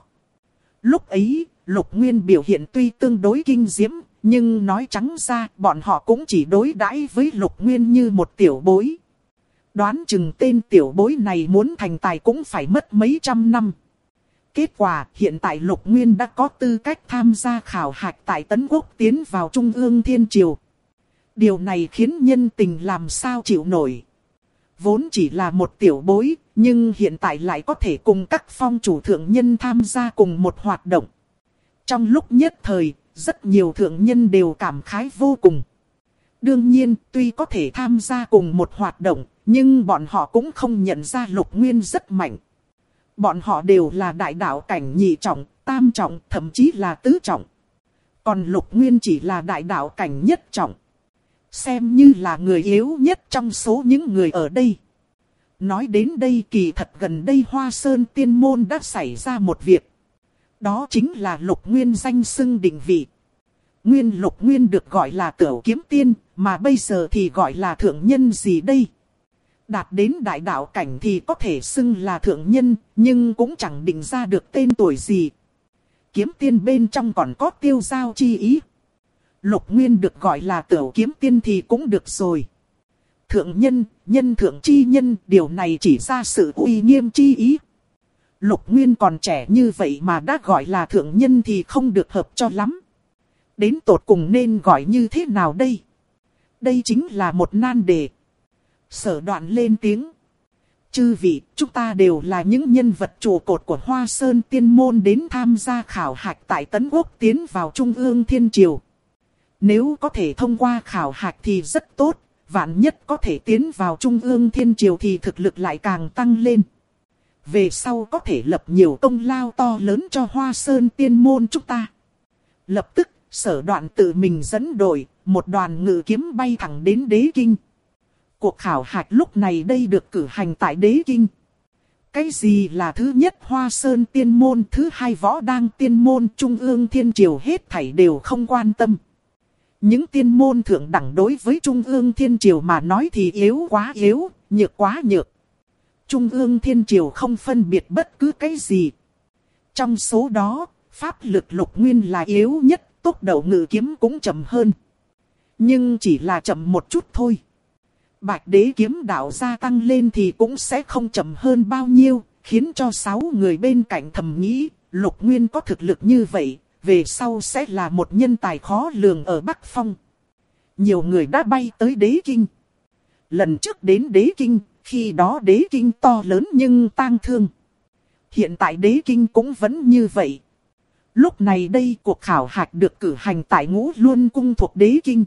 Lúc ấy, Lục Nguyên biểu hiện tuy tương đối kinh diễm, nhưng nói trắng ra bọn họ cũng chỉ đối đãi với Lục Nguyên như một tiểu bối. Đoán chừng tên tiểu bối này muốn thành tài cũng phải mất mấy trăm năm. Kết quả hiện tại Lục Nguyên đã có tư cách tham gia khảo hạch tại Tấn Quốc tiến vào Trung ương Thiên Triều. Điều này khiến nhân tình làm sao chịu nổi. Vốn chỉ là một tiểu bối, nhưng hiện tại lại có thể cùng các phong chủ thượng nhân tham gia cùng một hoạt động. Trong lúc nhất thời, rất nhiều thượng nhân đều cảm khái vô cùng. Đương nhiên, tuy có thể tham gia cùng một hoạt động, nhưng bọn họ cũng không nhận ra Lục Nguyên rất mạnh. Bọn họ đều là đại đạo cảnh nhị trọng, tam trọng, thậm chí là tứ trọng. Còn Lục Nguyên chỉ là đại đạo cảnh nhất trọng. Xem như là người yếu nhất trong số những người ở đây. Nói đến đây kỳ thật gần đây Hoa Sơn Tiên Môn đã xảy ra một việc. Đó chính là Lục Nguyên danh xưng định vị. Nguyên Lục Nguyên được gọi là Tửu Kiếm Tiên, mà bây giờ thì gọi là thượng nhân gì đây? Đạt đến đại đạo cảnh thì có thể xưng là thượng nhân, nhưng cũng chẳng định ra được tên tuổi gì. Kiếm tiên bên trong còn có tiêu giao chi ý. Lục Nguyên được gọi là Tửu Kiếm Tiên thì cũng được rồi. Thượng nhân, nhân thượng chi nhân, điều này chỉ ra sự uy nghiêm chi ý. Lục Nguyên còn trẻ như vậy mà đã gọi là thượng nhân thì không được hợp cho lắm. Đến tột cùng nên gọi như thế nào đây? Đây chính là một nan đề. Sở Đoạn lên tiếng. Chư vị, chúng ta đều là những nhân vật trụ cột của Hoa Sơn Tiên Môn đến tham gia khảo hạch tại Tấn Quốc tiến vào Trung ương Thiên Triều. Nếu có thể thông qua khảo hạch thì rất tốt, vạn nhất có thể tiến vào Trung ương Thiên Triều thì thực lực lại càng tăng lên. Về sau có thể lập nhiều công lao to lớn cho Hoa Sơn Tiên Môn chúng ta. Lập tức, Sở Đoạn tự mình dẫn đội, một đoàn ngự kiếm bay thẳng đến Đế Kinh. Cuộc khảo hạch lúc này đây được cử hành tại Đế Kinh. Cái gì là thứ nhất Hoa Sơn Tiên Môn, thứ hai Võ Đăng Tiên Môn, Trung ương Thiên Triều hết thảy đều không quan tâm. Những tiên môn thượng đẳng đối với Trung ương Thiên Triều mà nói thì yếu quá yếu, nhược quá nhược. Trung ương Thiên Triều không phân biệt bất cứ cái gì. Trong số đó, pháp lực Lục Nguyên là yếu nhất, tốc độ ngự kiếm cũng chậm hơn. Nhưng chỉ là chậm một chút thôi. Bạch Đế kiếm đạo gia tăng lên thì cũng sẽ không chậm hơn bao nhiêu, khiến cho 6 người bên cạnh thầm nghĩ, Lục Nguyên có thực lực như vậy, về sau sẽ là một nhân tài khó lường ở Bắc Phong. Nhiều người đã bay tới Đế Kinh. Lần trước đến Đế Kinh, khi đó Đế Kinh to lớn nhưng tang thương. Hiện tại Đế Kinh cũng vẫn như vậy. Lúc này đây cuộc khảo hạch được cử hành tại Ngũ Luân Cung thuộc Đế Kinh.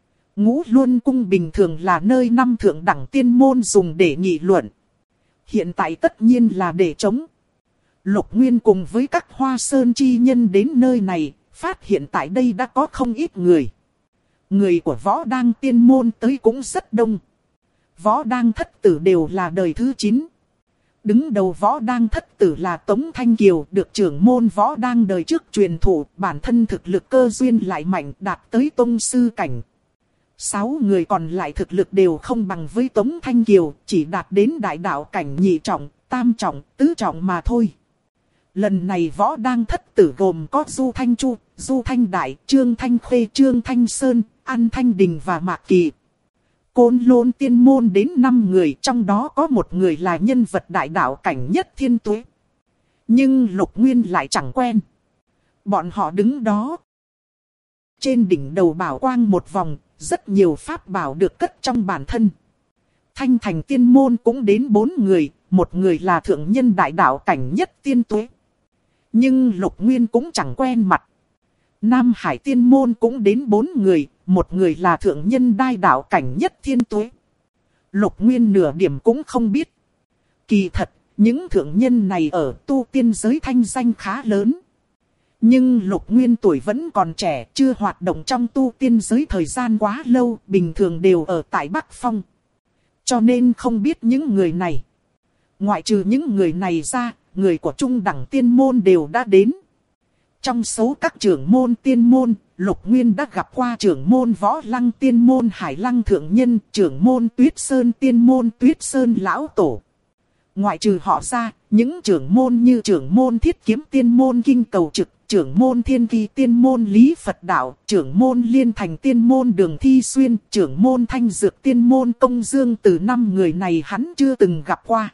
Ngũ Luân Cung bình thường là nơi 5 thượng đẳng tiên môn dùng để nghị luận. Hiện tại tất nhiên là để chống. Lục Nguyên cùng với các Hoa Sơn chi nhân đến nơi này, phát hiện tại đây đã có không ít người. Người của Võ Đăng Tiên Môn tới cũng rất đông. Võ Đăng thất tử đều là đời thứ 9. Đứng đầu Võ Đăng thất tử là Tống Thanh Kiều, được trưởng môn Võ Đăng đời trước truyền thụ, bản thân thực lực cơ duyên lại mạnh, đạt tới tông sư cảnh. 6 người còn lại thực lực đều không bằng với Tống Thanh Kiều, chỉ đạt đến đại đạo cảnh nhị trọng, tam trọng, tứ trọng mà thôi. Lần này võ đang thất tử gồm có Du Thanh Chu, Du Thanh Đại, Trương Thanh Khuê, Trương Thanh Sơn, An Thanh Đình và Mạc Kỳ. Côn Lôn tiên môn đến 5 người, trong đó có một người là nhân vật đại đạo cảnh Nhất Thiên Tuế. Nhưng Lục Nguyên lại chẳng quen. Bọn họ đứng đó. Trên đỉnh đầu bảo quang một vòng, rất nhiều pháp bảo được cất trong bản thân. Thanh Thành tiên môn cũng đến 4 người, một người là thượng nhân đại đạo cảnh Nhất Thiên Tuế. Nhưng Lục Nguyên cũng chẳng quen mặt. Nam Hải tiên môn cũng đến 4 người, một người là thượng nhân đai đạo cảnh Nhất Thiên Tuế. Lục Nguyên nửa điểm cũng không biết. Kỳ thật, những thượng nhân này ở tu tiên giới thanh danh khá lớn. Nhưng Lục Nguyên tuổi vẫn còn trẻ, chưa hoạt động trong tu tiên giới thời gian quá lâu, bình thường đều ở tại Bắc Phong. Cho nên không biết những người này. Ngoại trừ những người này ra, người của trung đẳng tiên môn đều đã đến. Trong số các trưởng môn tiên môn, Lục Nguyên đã gặp qua trưởng môn Võ Lăng tiên môn Hải Lăng thượng nhân, trưởng môn Tuyết Sơn tiên môn Tuyết Sơn lão tổ. Ngoại trừ họ ra, những trưởng môn như trưởng môn Thiết Kiếm tiên môn Kinh Cầu Trực, trưởng môn Thiên Kỳ tiên môn Lý Phật Đạo, trưởng môn Liên Thành tiên môn Đường Thi Xuyên, trưởng môn Thanh Dược tiên môn Công Dương, từ 5 người này hắn chưa từng gặp qua.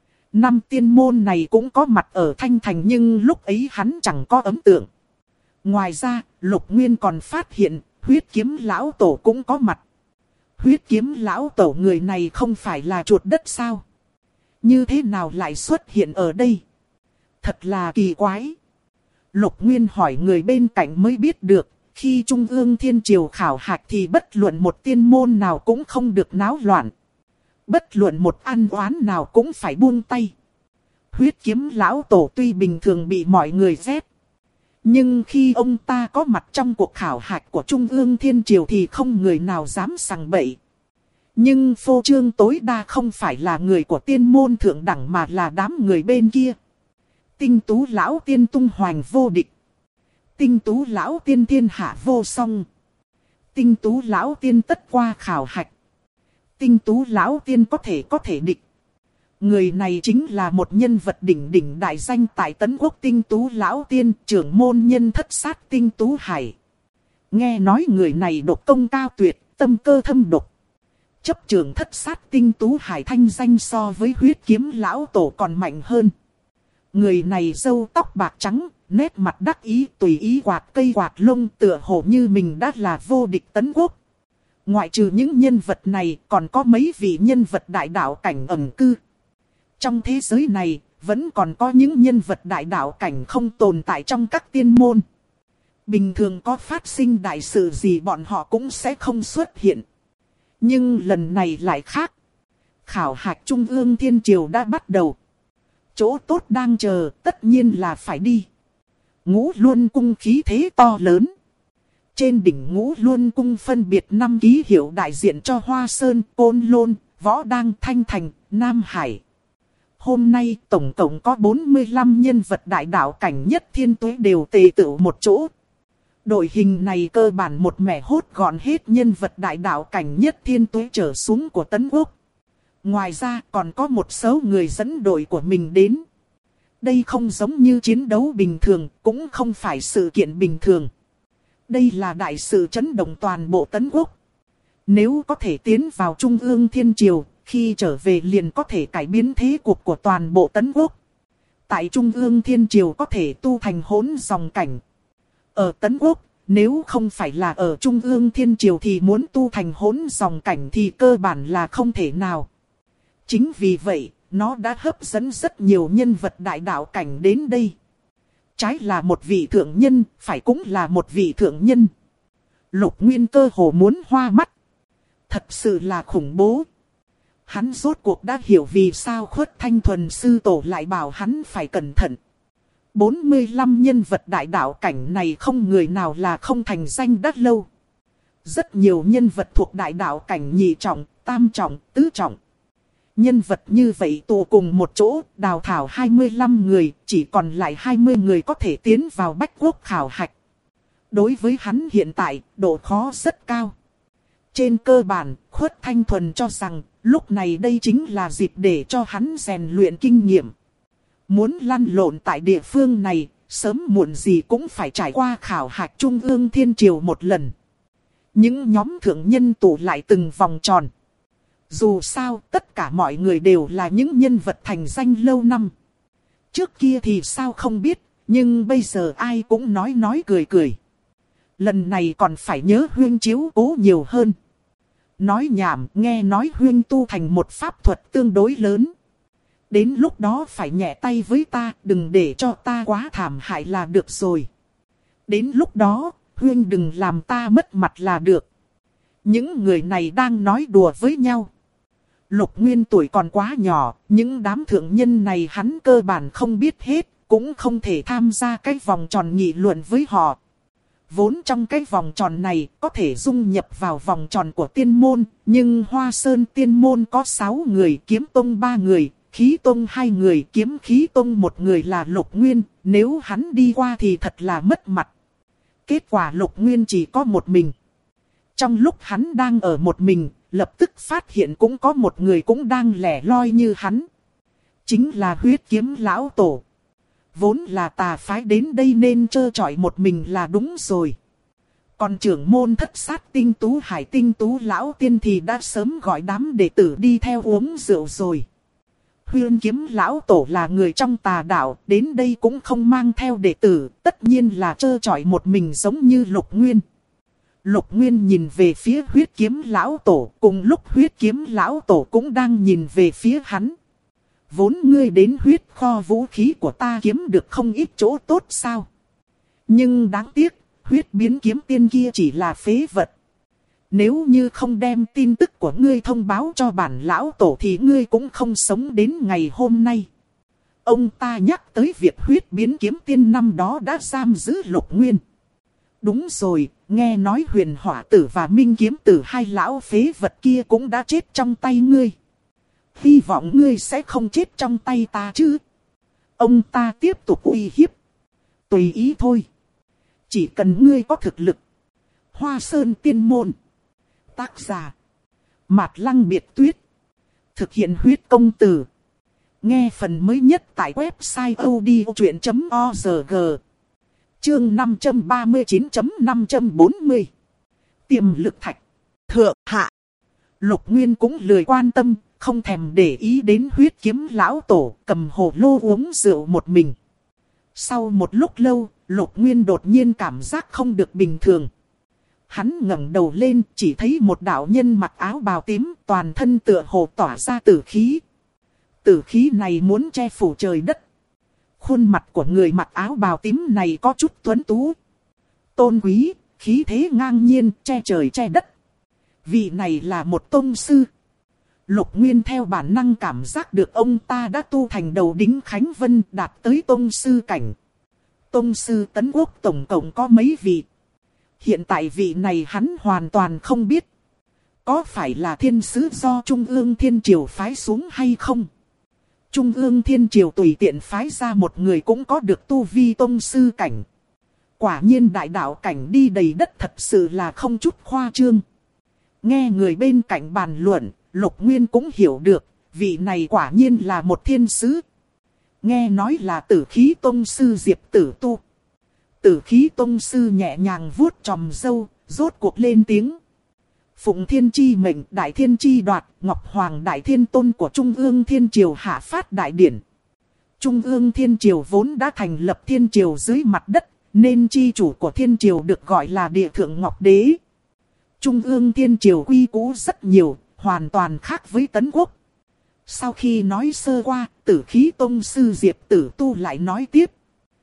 5 tiên môn này cũng có mặt ở Thanh Thành nhưng lúc ấy hắn chẳng có ấn tượng. Ngoài ra, Lục Nguyên còn phát hiện, Huyết Kiếm lão tổ cũng có mặt. Huyết Kiếm lão tổ người này không phải là chuột đất sao? Như thế nào lại xuất hiện ở đây? Thật là kỳ quái. Lục Nguyên hỏi người bên cạnh mới biết được, khi Trung ương Thiên Triều khảo hạch thì bất luận một tiên môn nào cũng không được náo loạn. Bất luận một ăn oán nào cũng phải buông tay. Huyết Kiếm lão tổ tuy bình thường bị mọi người ghét, nhưng khi ông ta có mặt trong cuộc khảo hạch của Trung ương Thiên Triều thì không người nào dám sằng bậy. Nhưng phô trương tối đa không phải là người của tiên môn thượng đẳng mà là đám người bên kia. Tinh Tú lão tiên tung hoành vô địch. Tinh Tú lão tiên thiên hạ vô song. Tinh Tú lão tiên tất qua khảo hạch. Tinh Tú lão tiên có thể địch. Người này chính là một nhân vật đỉnh đại danh tại Tấn Quốc. Tinh Tú lão tiên, trưởng môn nhân Thất Sát Tinh Tú Hải. Nghe nói người này độc công cao tuyệt, tâm cơ thâm độc. Chấp trưởng Thất Sát Tinh Tú Hải thanh danh so với Huyết Kiếm lão tổ còn mạnh hơn. Người này râu tóc bạc trắng, nét mặt đắc ý, tùy ý quạt cây quạt lông, tựa hồ như mình đã là vô địch Tấn Quốc. Ngoại trừ những nhân vật này, còn có mấy vị nhân vật đại đạo cảnh ẩn cư. Trong thế giới này, vẫn còn có những nhân vật đại đạo cảnh không tồn tại trong các tiên môn. Bình thường có phát sinh đại sự gì bọn họ cũng sẽ không xuất hiện. Nhưng lần này lại khác. Khảo hạch Trung ương Thiên Triều đã bắt đầu. Chỗ tốt đang chờ, tất nhiên là phải đi. Ngũ Luân cung khí thế to lớn. Trên đỉnh Ngũ Luân cung phân biệt 5 ký hiệu đại diện cho Hoa Sơn, Côn Lôn, Võ Đang, Thanh Thành, Nam Hải. Hôm nay tổng cộng có 45 nhân vật đại đạo cảnh Nhất Thiên Tuế đều tề tựu một chỗ. Đội hình này cơ bản một mẻ hốt gọn hết nhân vật đại đạo cảnh Nhất Thiên Tuế trở xuống của Tấn Quốc. Ngoài ra còn có một số người dẫn đội của mình đến. Đây không giống như chiến đấu bình thường, cũng không phải sự kiện bình thường. Đây là đại sự chấn động toàn bộ Tấn Quốc. Nếu có thể tiến vào Trung ương Thiên Triều, khi trở về liền có thể cải biến thế cuộc của toàn bộ Tấn Quốc. Tại Trung ương Thiên Triều có thể tu thành hỗn dòng cảnh. Ở Tấn Quốc, nếu không phải là ở Trung ương Thiên Triều thì muốn tu thành hỗn dòng cảnh thì cơ bản là không thể nào. Chính vì vậy, nó đã hấp dẫn rất nhiều nhân vật đại đạo cảnh đến đây. Trái là một vị thượng nhân, phải cũng là một vị thượng nhân. Lục Nguyên cơ hồ muốn hoa mắt. Thật sự là khủng bố. Hắn rốt cuộc đã hiểu vì sao Khuất Thanh Thuần sư tổ lại bảo hắn phải cẩn thận. 45 nhân vật đại đạo cảnh này không người nào là không thành danh đắt lâu. Rất nhiều nhân vật thuộc đại đạo cảnh nhị trọng, tam trọng, tứ trọng. Nhân vật như vậy tụ cùng một chỗ, đào thảo 25 người, chỉ còn lại 20 người có thể tiến vào Bách Quốc khảo hạch. Đối với hắn hiện tại, độ khó rất cao. Trên cơ bản, Khuất Thanh Thuần cho rằng, lúc này đây chính là dịp để cho hắn rèn luyện kinh nghiệm. Muốn lăn lộn tại địa phương này, sớm muộn gì cũng phải trải qua khảo hạch Trung ương Thiên Triều một lần. Những nhóm thượng nhân tụ lại từng vòng tròn. Dù sao, tất cả mọi người đều là những nhân vật thành danh lâu năm. Trước kia thì sao không biết, nhưng bây giờ ai cũng nói cười cười. Lần này còn phải nhớ Huyên chiếu cố nhiều hơn. Nói nhảm, nghe nói Huyên tu thành một pháp thuật tương đối lớn. Đến lúc đó phải nhẹ tay với ta, đừng để cho ta quá thảm hại là được rồi. Đến lúc đó, Huyên đừng làm ta mất mặt là được. Những người này đang nói đùa với nhau. Lục Nguyên tuổi còn quá nhỏ, những đám thượng nhân này hắn cơ bản không biết hết, cũng không thể tham gia cái vòng tròn nghị luận với họ. Vốn trong cái vòng tròn này có thể dung nhập vào vòng tròn của tiên môn, nhưng Hoa Sơn tiên môn có 6 người, kiếm tông 3 người, khí tông 2 người, kiếm khí tông 1 người là Lục Nguyên, nếu hắn đi qua thì thật là mất mặt. Kết quả Lục Nguyên chỉ có một mình. Trong lúc hắn đang ở một mình, lập tức phát hiện cũng có một người cũng đang lẻ loi như hắn. Chính là Huyết Kiếm lão tổ. Vốn là tà phái đến đây nên trơ trọi một mình là đúng rồi. Còn trưởng môn Thất Sát Tinh Tú Hải Tinh Tú lão tiên thì đã sớm gọi đám đệ tử đi theo uống rượu rồi. Huyên Kiếm lão tổ là người trong tà đạo, đến đây cũng không mang theo đệ tử, tất nhiên là trơ trọi một mình giống như Lục Nguyên. Lục Nguyên nhìn về phía Huyết Kiếm lão tổ, cùng lúc Huyết Kiếm lão tổ cũng đang nhìn về phía hắn. Vốn ngươi đến huyết kho vũ khí của ta kiếm được không ít chỗ tốt sao? Nhưng đáng tiếc, huyết biến kiếm tiên kia chỉ là phế vật. Nếu như không đem tin tức của ngươi thông báo cho bản lão tổ thì ngươi cũng không sống đến ngày hôm nay. Ông ta nhắc tới việc huyết biến kiếm tiên năm đó đã giam giữ Lục Nguyên. Đúng rồi, nghe nói Huyền Hỏa Tử và Minh Kiếm Tử hai lão phế vật kia cũng đã chết trong tay ngươi. Hy vọng ngươi sẽ không chết trong tay ta chứ. Ông ta tiếp tục uy hiếp. Tùy ý thôi. Chỉ cần ngươi có thực lực. Hoa Sơn Tiên Môn. Tác giả. Mạt Lăng Biệt Tuyết. Thực hiện huyết công từ. Nghe phần mới nhất tại website odchuyện.org. Chương 539.540. Tiềm lực thạch. Thượng hạ. Lục Nguyên cũng lười quan tâm, không thèm để ý đến Huyết Kiếm lão tổ, cầm hồ lô uống rượu một mình. Sau một lúc lâu, Lục Nguyên đột nhiên cảm giác không được bình thường. Hắn ngẩng đầu lên, chỉ thấy một đạo nhân mặc áo bào tím, toàn thân tựa hồ tỏa ra tử khí. Tử khí này muốn che phủ trời đất. Khuôn mặt của người mặc áo bào tím này có chút tuấn tú, tôn quý, khí thế ngang nhiên, che trời che đất. Vị này là một tông sư. Lục Nguyên theo bản năng cảm giác được ông ta đã tu thành đầu đính Khánh Vân, đạt tới tông sư cảnh. Tông sư Tấn Quốc tổng cộng có mấy vị? Hiện tại vị này hắn hoàn toàn không biết. Có phải là thiên sứ do Trung ương Thiên Triều phái xuống hay không? Trung ương Thiên Triều tùy tiện phái ra một người cũng có được tu vi tông sư cảnh. Quả nhiên đại đạo cảnh đi đầy đất thật sự là không chút khoa trương. Nghe người bên cạnh bàn luận, Lục Nguyên cũng hiểu được, vị này quả nhiên là một thiên sứ. Nghe nói là Tử Khí tông sư Diệp Tử Tu. Tử Khí tông sư nhẹ nhàng vuốt tròm râu, rốt cuộc lên tiếng. Phụng Thiên chi mệnh, Đại Thiên chi đoạt, Ngọc Hoàng Đại Thiên Tôn của Trung ương Thiên Triều hạ phát đại điển. Trung ương Thiên Triều vốn đã thành lập Thiên Triều dưới mặt đất, nên chi chủ của Thiên Triều được gọi là Địa Thượng Ngọc Đế. Trung ương Thiên Triều quy củ rất nhiều, hoàn toàn khác với Tấn Quốc. Sau khi nói sơ qua, Tử Khí tông sư Diệp Tử Tu lại nói tiếp.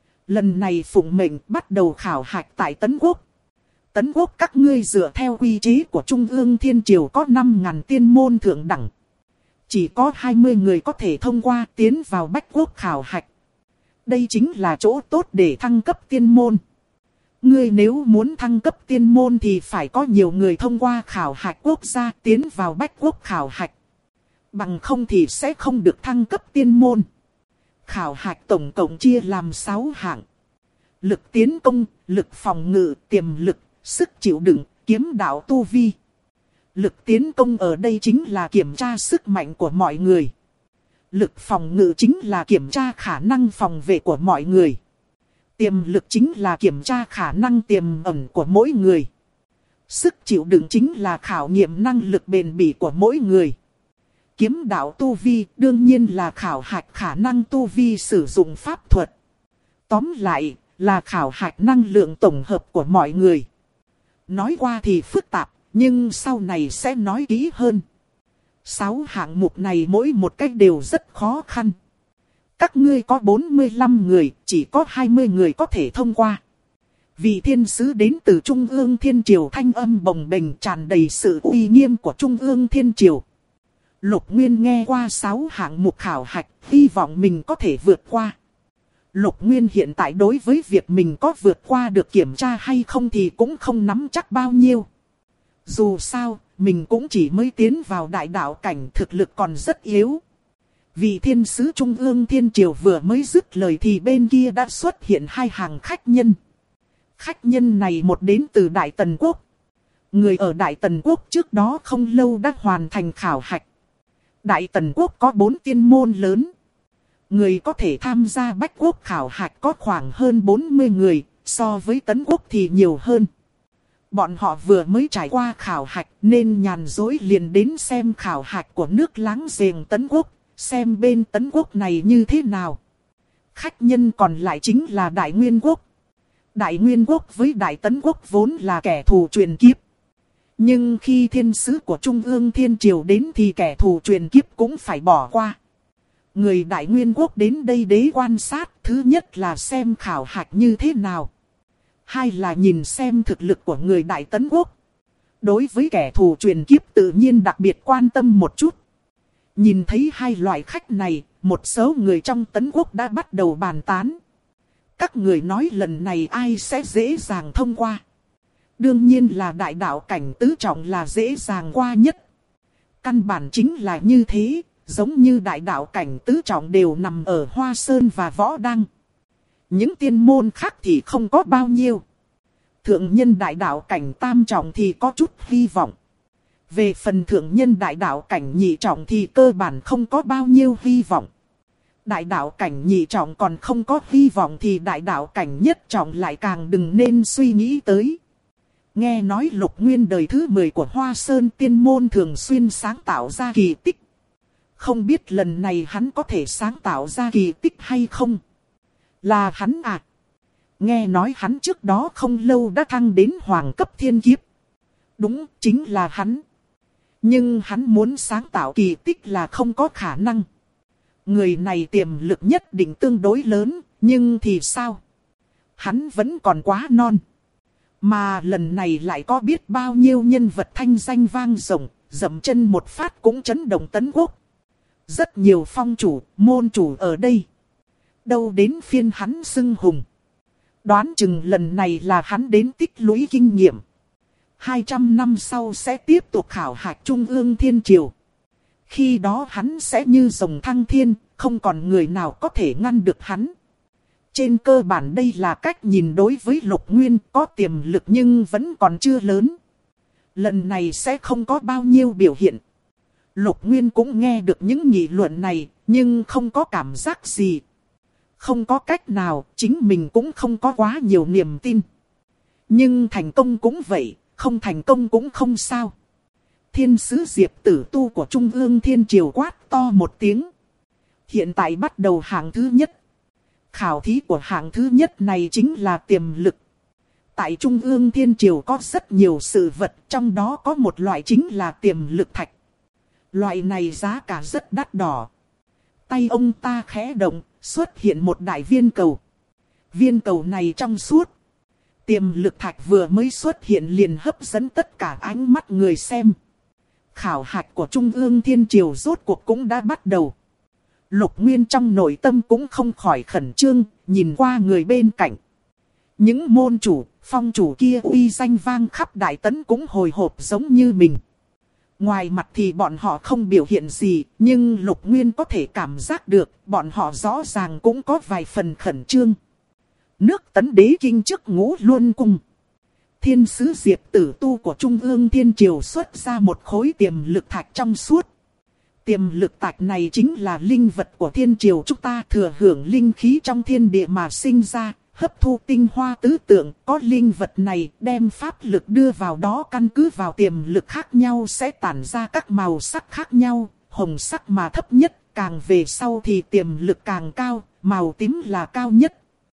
Lần này phụng mệnh bắt đầu khảo hạch tại Tấn Quốc. Tấn Quốc các ngươi dựa theo quy chế của Trung ương Thiên Triều có 5.000 tiên môn thượng đẳng. Chỉ có 20 người có thể thông qua tiến vào Bách Quốc khảo hạch. Đây chính là chỗ tốt để thăng cấp tiên môn. Ngươi nếu muốn thăng cấp tiên môn thì phải có nhiều người thông qua khảo hạch quốc gia tiến vào Bách Quốc khảo hạch. Bằng không thì sẽ không được thăng cấp tiên môn. Khảo hạch tổng cộng chia làm 6 hạng. Lực tiến công, lực phòng ngự, tiềm lực, sức chịu đựng, kiếm đạo tu vi. Lực tiến công ở đây chính là kiểm tra sức mạnh của mọi người. Lực phòng ngự chính là kiểm tra khả năng phòng vệ của mọi người. Tiềm lực chính là kiểm tra khả năng tiềm ẩn của mỗi người. Sức chịu đựng chính là khảo nghiệm năng lực bền bỉ của mỗi người. Kiếm đạo tu vi đương nhiên là khảo hạch khả năng tu vi sử dụng pháp thuật. Tóm lại là khảo hạch năng lượng tổng hợp của mọi người. Nói qua thì phức tạp, nhưng sau này sẽ nói kỹ hơn. 6 hạng mục này mỗi một cách đều rất khó khăn. Các ngươi có 45 người, chỉ có 20 người có thể thông qua. Vị thiên sứ đến từ Trung ương Thiên Triều thanh âm bồng bềnh tràn đầy sự uy nghiêm của Trung ương Thiên Triều. Lục Nguyên nghe qua 6 hạng mục khảo hạch, hy vọng mình có thể vượt qua. Lục Nguyên hiện tại đối với việc mình có vượt qua được kiểm tra hay không thì cũng không nắm chắc bao nhiêu. Dù sao, mình cũng chỉ mới tiến vào đại đạo cảnh, thực lực còn rất yếu. Vị thiên sứ Trung ương Thiên Triều vừa mới dứt lời thì bên kia đã xuất hiện 2 hàng khách nhân. Khách nhân này một đến từ Đại Tần Quốc. Người ở Đại Tần Quốc trước đó không lâu đã hoàn thành khảo hạch. Đại Tần Quốc có 4 tiên môn lớn. Người có thể tham gia Bách Quốc khảo hạch có khoảng hơn 40 người, so với Tấn Quốc thì nhiều hơn. Bọn họ vừa mới trải qua khảo hạch nên nhàn rỗi liền đến xem khảo hạch của nước láng giềng Tấn Quốc, xem bên Tấn Quốc này như thế nào. Khách nhân còn lại chính là Đại Nguyên Quốc. Đại Nguyên Quốc với Đại Tấn Quốc vốn là kẻ thù truyền kiếp. Nhưng khi thiên sứ của Trung ương Thiên Triều đến thì kẻ thù truyền kiếp cũng phải bỏ qua. Người Đại Nguyên Quốc đến đây để quan sát, thứ nhất là xem khảo hạch như thế nào. Hai là nhìn xem thực lực của người Đại Tấn Quốc. Đối với kẻ thù truyền kiếp tự nhiên đặc biệt quan tâm một chút. Nhìn thấy 2 loại khách này, một số người trong Tấn Quốc đã bắt đầu bàn tán. Các người nói lần này ai sẽ dễ dàng thông qua. Đương nhiên là đại đạo cảnh tứ trọng là dễ dàng qua nhất. Căn bản chính là như thế, giống như đại đạo cảnh tứ trọng đều nằm ở Hoa Sơn và Võ Đăng. Những tiên môn khác thì không có bao nhiêu. Thượng nhân đại đạo cảnh tam trọng thì có chút hy vọng. Về phần thượng nhân đại đạo cảnh nhị trọng thì cơ bản không có bao nhiêu hy vọng. Đại đạo cảnh nhị trọng còn không có hy vọng thì đại đạo cảnh nhất trọng lại càng đừng nên suy nghĩ tới. Nghe nói Lục Nguyên đời thứ 10 của Hoa Sơn tiên môn thường xuyên sáng tạo ra kỳ tích. Không biết lần này hắn có thể sáng tạo ra kỳ tích hay không? Là hắn à? Nghe nói hắn trước đó không lâu đã thăng đến hoàng cấp thiên kiếp. Đúng, chính là hắn. Nhưng hắn muốn sáng tạo kỳ tích là không có khả năng. Người này tiềm lực nhất định tương đối lớn, nhưng thì sao? Hắn vẫn còn quá non. Mà lần này lại có biết bao nhiêu nhân vật thanh danh vang rộng, dậm chân một phát cũng chấn động Tấn Quốc. Rất nhiều phong chủ, môn chủ ở đây. Đâu đến phiên hắn xưng hùng. Đoán chừng lần này là hắn đến tích lũy kinh nghiệm. 200 năm sau sẽ tiếp tục khảo hạch Trung ương Thiên Triều. Khi đó hắn sẽ như rồng thăng thiên, không còn người nào có thể ngăn được hắn. Trên cơ bản đây là cách nhìn đối với Lục Nguyên, có tiềm lực nhưng vẫn còn chưa lớn. Lần này sẽ không có bao nhiêu biểu hiện. Lục Nguyên cũng nghe được những nghị luận này, nhưng không có cảm giác gì. Không có cách nào, chính mình cũng không có quá nhiều niềm tin. Nhưng thành công cũng vậy, không thành công cũng không sao. Thiên sứ Diệp Tử Tu của Trung ương Thiên Triều quát to một tiếng. Hiện tại bắt đầu hạng thứ nhất. Khảo thí của hạng thứ nhất này chính là tiềm lực. Tại Trung ương Thiên Triều có rất nhiều sự vật, trong đó có một loại chính là tiềm lực thạch. Loại này giá cả rất đắt đỏ. Tay ông ta khẽ động, xuất hiện một đại viên cầu. Viên cầu này trong suốt. Tiềm lực thạch vừa mới xuất hiện liền hấp dẫn tất cả ánh mắt người xem. Khảo hạch của Trung ương Thiên Triều rốt cuộc cũng đã bắt đầu. Lục Nguyên trong nội tâm cũng không khỏi khẩn trương, nhìn qua người bên cạnh. Những môn chủ, phong chủ kia uy danh vang khắp Đại Tấn cũng hồi hộp giống như mình. Ngoài mặt thì bọn họ không biểu hiện gì, nhưng Lục Nguyên có thể cảm giác được, bọn họ rõ ràng cũng có vài phần khẩn trương. Nước Tấn Đế kinh trước Ngũ Luân Cung. Thiên sứ Diệp Tử Tu của Trung ương Thiên Triều xuất ra một khối tiềm lực thạch trong suốt. Tiềm lực thạch này chính là linh vật của thiên triều chúng ta, thừa hưởng linh khí trong thiên địa mà sinh ra, hấp thu tinh hoa tứ tượng. Có linh vật này đem pháp lực đưa vào đó, căn cứ vào tiềm lực khác nhau sẽ tản ra các màu sắc khác nhau. Hồng sắc mà thấp nhất, càng về sau thì tiềm lực càng cao, màu tím là cao nhất.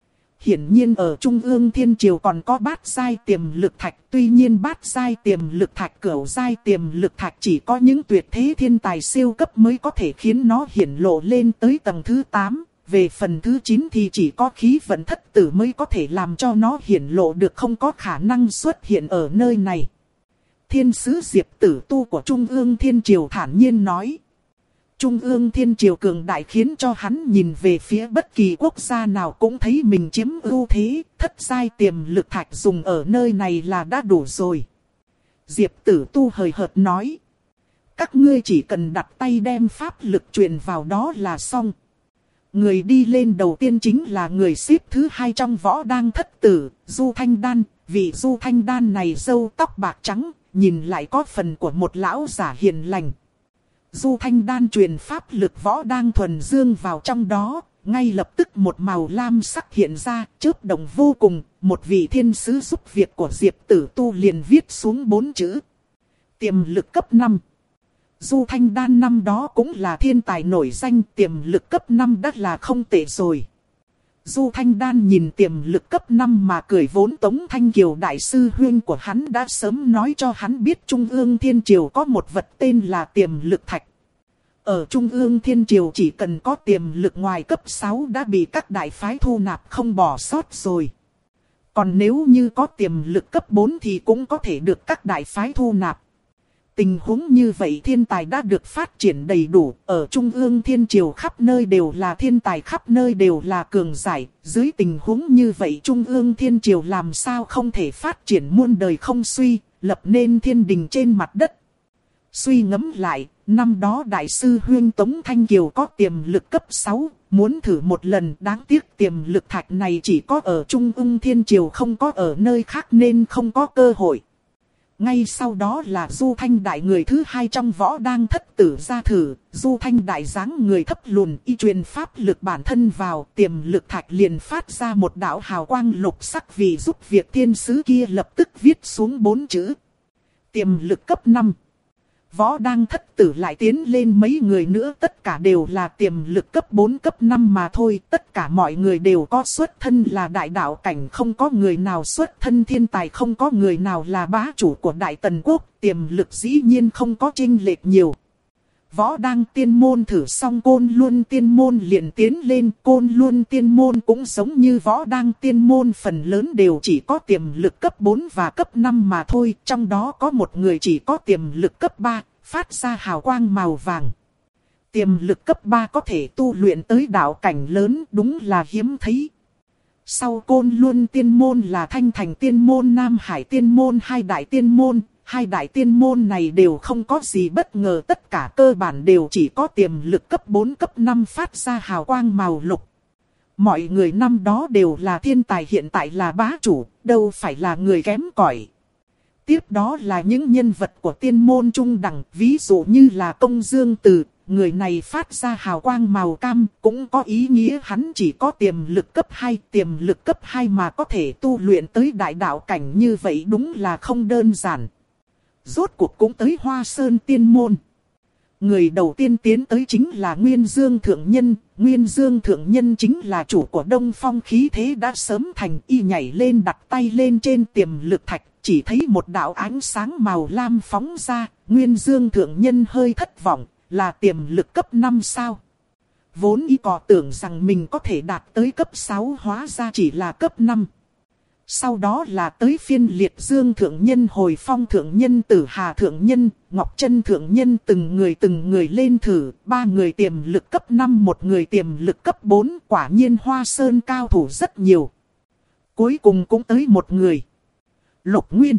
Hiển nhiên ở Trung ương Thiên Triều còn có bát giai tiềm lực thạch. Tuy nhiên bát giai tiềm lực thạch, cửu giai tiềm lực thạch chỉ có những tuyệt thế thiên tài siêu cấp mới có thể khiến nó hiển lộ lên tới tầng thứ 8. Về phần thứ 9 thì chỉ có khí vận thất tử mới có thể làm cho nó hiển lộ được, không có khả năng xuất hiện ở nơi này. Thiên sứ Diệp Tử Tu của Trung ương Thiên Triều thản nhiên nói. Trung ương Thiên Triều cường đại khiến cho hắn nhìn về phía bất kỳ quốc gia nào cũng thấy mình chiếm ưu thế. Thất giai tiềm lực thạch dùng ở nơi này là đã đủ rồi. Diệp Tử Tu hời hợt nói. Các ngươi chỉ cần đặt tay đem pháp lực truyền vào đó là xong. Người đi lên đầu tiên chính là người xếp thứ 2 trong võ đang thất tử, Du Thanh Đan. Vị Du Thanh Đan này râu tóc bạc trắng, nhìn lại có phần của một lão giả hiền lành. Du Thanh Đan truyền pháp lực võ đang thuần dương vào trong đó, ngay lập tức một màu lam sắc hiện ra, chớp động vô cùng. Một vị thiên sứ giúp việc của Diệp Tử Tu liền viết xuống 4 chữ. Tiềm lực cấp 5. Du Thanh Đan năm đó cũng là thiên tài nổi danh, tiềm lực cấp 5 đã là không tệ rồi. Du Thanh Đan nhìn tiềm lực cấp 5 mà cười, vốn Tống Thanh Kiều đại sư huynh của hắn đã sớm nói cho hắn biết Trung ương Thiên Triều có một vật tên là tiềm lực thạch. Ở Trung ương Thiên Triều chỉ cần có tiềm lực ngoài cấp 6 đã bị các đại phái thu nạp không bỏ sót rồi. Còn nếu như có tiềm lực cấp 4 thì cũng có thể được các đại phái thu nạp. Tình huống như vậy thiên tài đã được phát triển đầy đủ, ở Trung ương Thiên Triều khắp nơi đều là thiên tài, khắp nơi đều là cường giải. Dưới tình huống như vậy Trung ương Thiên Triều làm sao không thể phát triển muôn đời không suy, lập nên thiên đình trên mặt đất. Suy ngẫm lại, năm đó đại sư huynh Tống Thanh Kiều có tiềm lực cấp 6, muốn thử một lần, đáng tiếc tiềm lực thạch này chỉ có ở Trung ương Thiên Triều không có ở nơi khác nên không có cơ hội. Ngay sau đó là Du Thanh Đại người thứ 2 trong võ đang thất tử ra thử. Du Thanh Đại dáng người thấp lùn, y truyền pháp lực bản thân vào, tiềm lực thạch liền phát ra một đạo hào quang lục sắc. Vì giúp việc thiên sứ kia lập tức viết xuống 4 chữ. Tiềm lực cấp 5. Võ đang thất tử lại tiến lên mấy người nữa, tất cả đều là tiềm lực cấp 4 cấp 5 mà thôi. Tất cả mọi người đều có xuất thân là đại đạo cảnh, không có người nào xuất thân thiên tài, không có người nào là bá chủ của Đại Tần Quốc. Tiềm lực dĩ nhiên không có chênh lệch nhiều. Võ đang tiên môn thử xong Côn Luân tiên môn liền tiến lên. Côn Luân tiên môn cũng giống như võ đang tiên môn, phần lớn đều chỉ có tiềm lực cấp 4 và cấp 5 mà thôi. Trong đó có một người chỉ có tiềm lực cấp 3, phát ra hào quang màu vàng. Tiềm lực cấp 3 có thể tu luyện tới đạo cảnh lớn, đúng là hiếm thấy. Sau Côn Luân tiên môn là Thanh Thành tiên môn, Nam Hải tiên môn, hai đại tiên môn. Hai đại tiên môn này đều không có gì bất ngờ, tất cả cơ bản đều chỉ có tiềm lực cấp 4 cấp 5 phát ra hào quang màu lục. Mọi người năm đó đều là thiên tài, hiện tại là bá chủ, đâu phải là người kém cỏi. Tiếp đó là những nhân vật của tiên môn trung đẳng, ví dụ như là Công Dương Từ, người này phát ra hào quang màu cam, cũng có ý nghĩa hắn chỉ có tiềm lực cấp 2, tiềm lực cấp 2 mà có thể tu luyện tới đại đạo cảnh như vậy đúng là không đơn giản. Rốt cuộc cũng tới Hoa Sơn tiên môn. Người đầu tiên tiến tới chính là Nguyên Dương Thượng Nhân. Nguyên Dương Thượng Nhân chính là chủ của Đông Phong khí thế đã sớm thành, y nhảy lên đặt tay lên trên tiềm lực thạch. Chỉ thấy một đạo ánh sáng màu lam phóng ra. Nguyên Dương Thượng Nhân hơi thất vọng, là tiềm lực cấp 5 sao? Vốn y có tưởng rằng mình có thể đạt tới cấp 6, hóa ra chỉ là cấp 5. Sau đó là tới phiên Liệt Dương Thượng Nhân, Hồi Phong Thượng Nhân, Tử Hà Thượng Nhân, Ngọc Trân Thượng Nhân, từng người lên thử. 3 người tiềm lực cấp 5, 1 người tiềm lực cấp 4, quả nhiên Hoa Sơn cao thủ rất nhiều. Cuối cùng cũng tới một người. Lục Nguyên.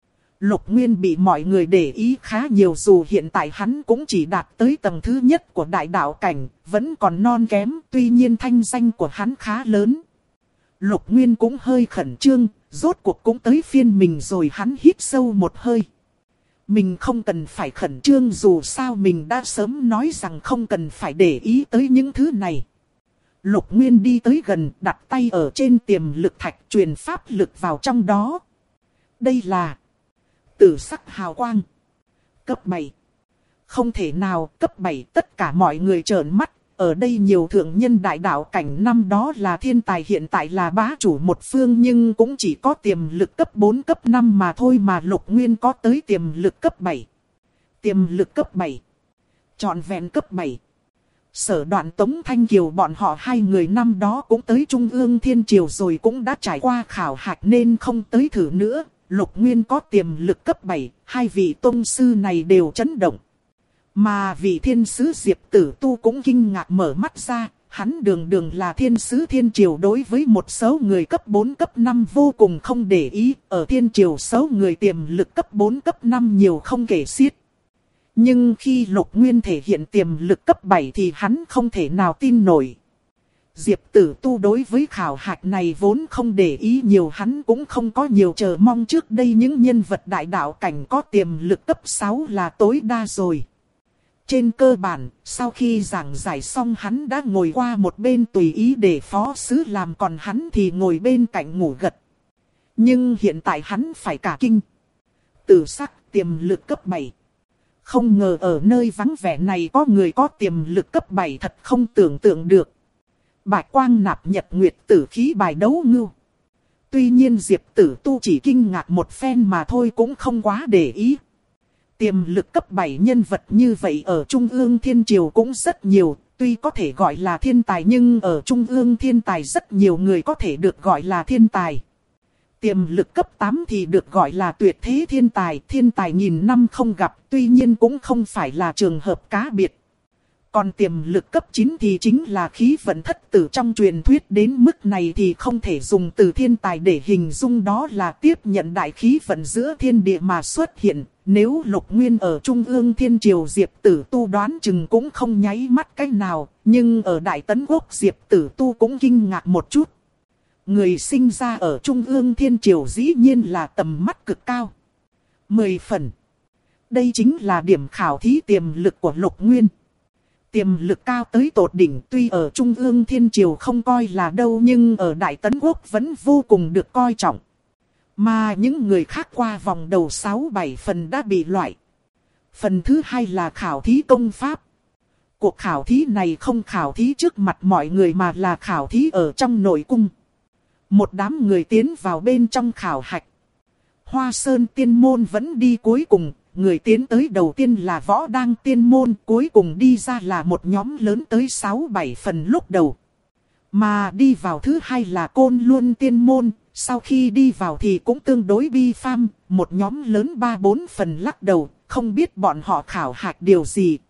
Lục Nguyên bị mọi người để ý khá nhiều, dù hiện tại hắn cũng chỉ đạt tới tầng thứ nhất của đại đạo cảnh, vẫn còn non kém, tuy nhiên thanh danh của hắn khá lớn. Lục Nguyên cũng hơi khẩn trương, rốt cuộc cũng tới phiên mình rồi, hắn hít sâu một hơi. Mình không cần phải khẩn trương, dù sao mình đã sớm nói rằng không cần phải để ý tới những thứ này. Lục Nguyên đi tới gần, đặt tay ở trên tiềm lực thạch, truyền pháp lực vào trong đó. Đây là tử sắc hào quang. Cấp 7. Không thể nào, cấp 7, tất cả mọi người trợn mắt. Ở đây nhiều thượng nhân đại đạo cảnh năm đó là thiên tài, hiện tại là bá chủ một phương, nhưng cũng chỉ có tiềm lực cấp 4 cấp 5 mà thôi, mà Lục Nguyên có tới tiềm lực cấp 7. Tiềm lực cấp 7. Trọn vẹn cấp 7. Sở Đoạn, Tống Thanh Kiều bọn họ hai người năm đó cũng tới Trung ương Thiên Triều rồi, cũng đã trải qua khảo hạch nên không tới thử nữa. Lục Nguyên có tiềm lực cấp 7, hai vị tông sư này đều chấn động. Mà vị thiên sứ Diệp Tử Tu cũng kinh ngạc mở mắt ra, hắn đường là thiên sứ Thiên Triều, đối với một số người cấp 4 cấp 5 vô cùng không để ý, ở Thiên Triều số người tiềm lực cấp 4 cấp 5 nhiều không kể xiết. Nhưng khi Lục Nguyên thể hiện tiềm lực cấp 7 thì hắn không thể nào tin nổi. Diệp Tử Tu đối với khảo hạch này vốn không để ý nhiều, hắn cũng không có nhiều chờ mong, trước đây những nhân vật đại đạo cảnh có tiềm lực cấp 6 là tối đa rồi. Trên cơ bản, sau khi giảng giải xong hắn đã ngồi qua một bên tùy ý để phó sứ làm, còn hắn thì ngồi bên cạnh ngủ gật. Nhưng hiện tại hắn phải cả kinh. Tử sắc tiềm lực cấp 7. Không ngờ ở nơi vắng vẻ này có người có tiềm lực cấp 7, thật không tưởng tượng được. Bạch quang nạp nhật nguyệt tử khí bài đấu ngưu. Tuy nhiên Diệp Tử Tu chỉ kinh ngạc một phen mà thôi, cũng không quá để ý. Tiềm lực cấp 7 nhân vật như vậy ở Trung ương Thiên Triều cũng rất nhiều, tuy có thể gọi là thiên tài nhưng ở Trung ương thiên tài rất nhiều người có thể được gọi là thiên tài. Tiềm lực cấp 8 thì được gọi là tuyệt thế thiên tài nghìn năm không gặp, tuy nhiên cũng không phải là trường hợp cá biệt. Còn tiềm lực cấp 9 thì chính là khí vận thất tử trong truyền thuyết, đến mức này thì không thể dùng từ thiên tài để hình dung, đó là tiếp nhận đại khí vận giữa thiên địa mà xuất hiện. Nếu Lục Nguyên ở Trung ương Thiên Triều, Diệp Tử Tu đoán chừng cũng không nháy mắt cách nào, nhưng ở Đại Tấn Quốc Diệp Tử Tu cũng kinh ngạc một chút. Người sinh ra ở Trung ương Thiên Triều dĩ nhiên là tầm mắt cực cao. 10 phần. Đây chính là điểm khảo thí tiềm lực của Lục Nguyên. Tiềm lực cao tới tột đỉnh, tuy ở Trung ương Thiên Triều không coi là đâu nhưng ở Đại Tấn Quốc vẫn vô cùng được coi trọng. Mà những người khác qua vòng đầu 6-7 phần đã bị loại. Phần thứ hai là khảo thí công pháp. Cuộc khảo thí này không khảo thí trước mặt mọi người mà là khảo thí ở trong nội cung. Một đám người tiến vào bên trong khảo hạch. Hoa Sơn Tiên Môn vẫn đi cuối cùng. Người tiến tới đầu tiên là Võ Đăng Tiên Môn, cuối cùng đi ra là một nhóm lớn tới 6-7 phần lúc đầu. Mà đi vào thứ hai là Côn Luân Tiên Môn, sau khi đi vào thì cũng tương đối bi pham, một nhóm lớn 3-4 phần lắc đầu, không biết bọn họ khảo hạch điều gì.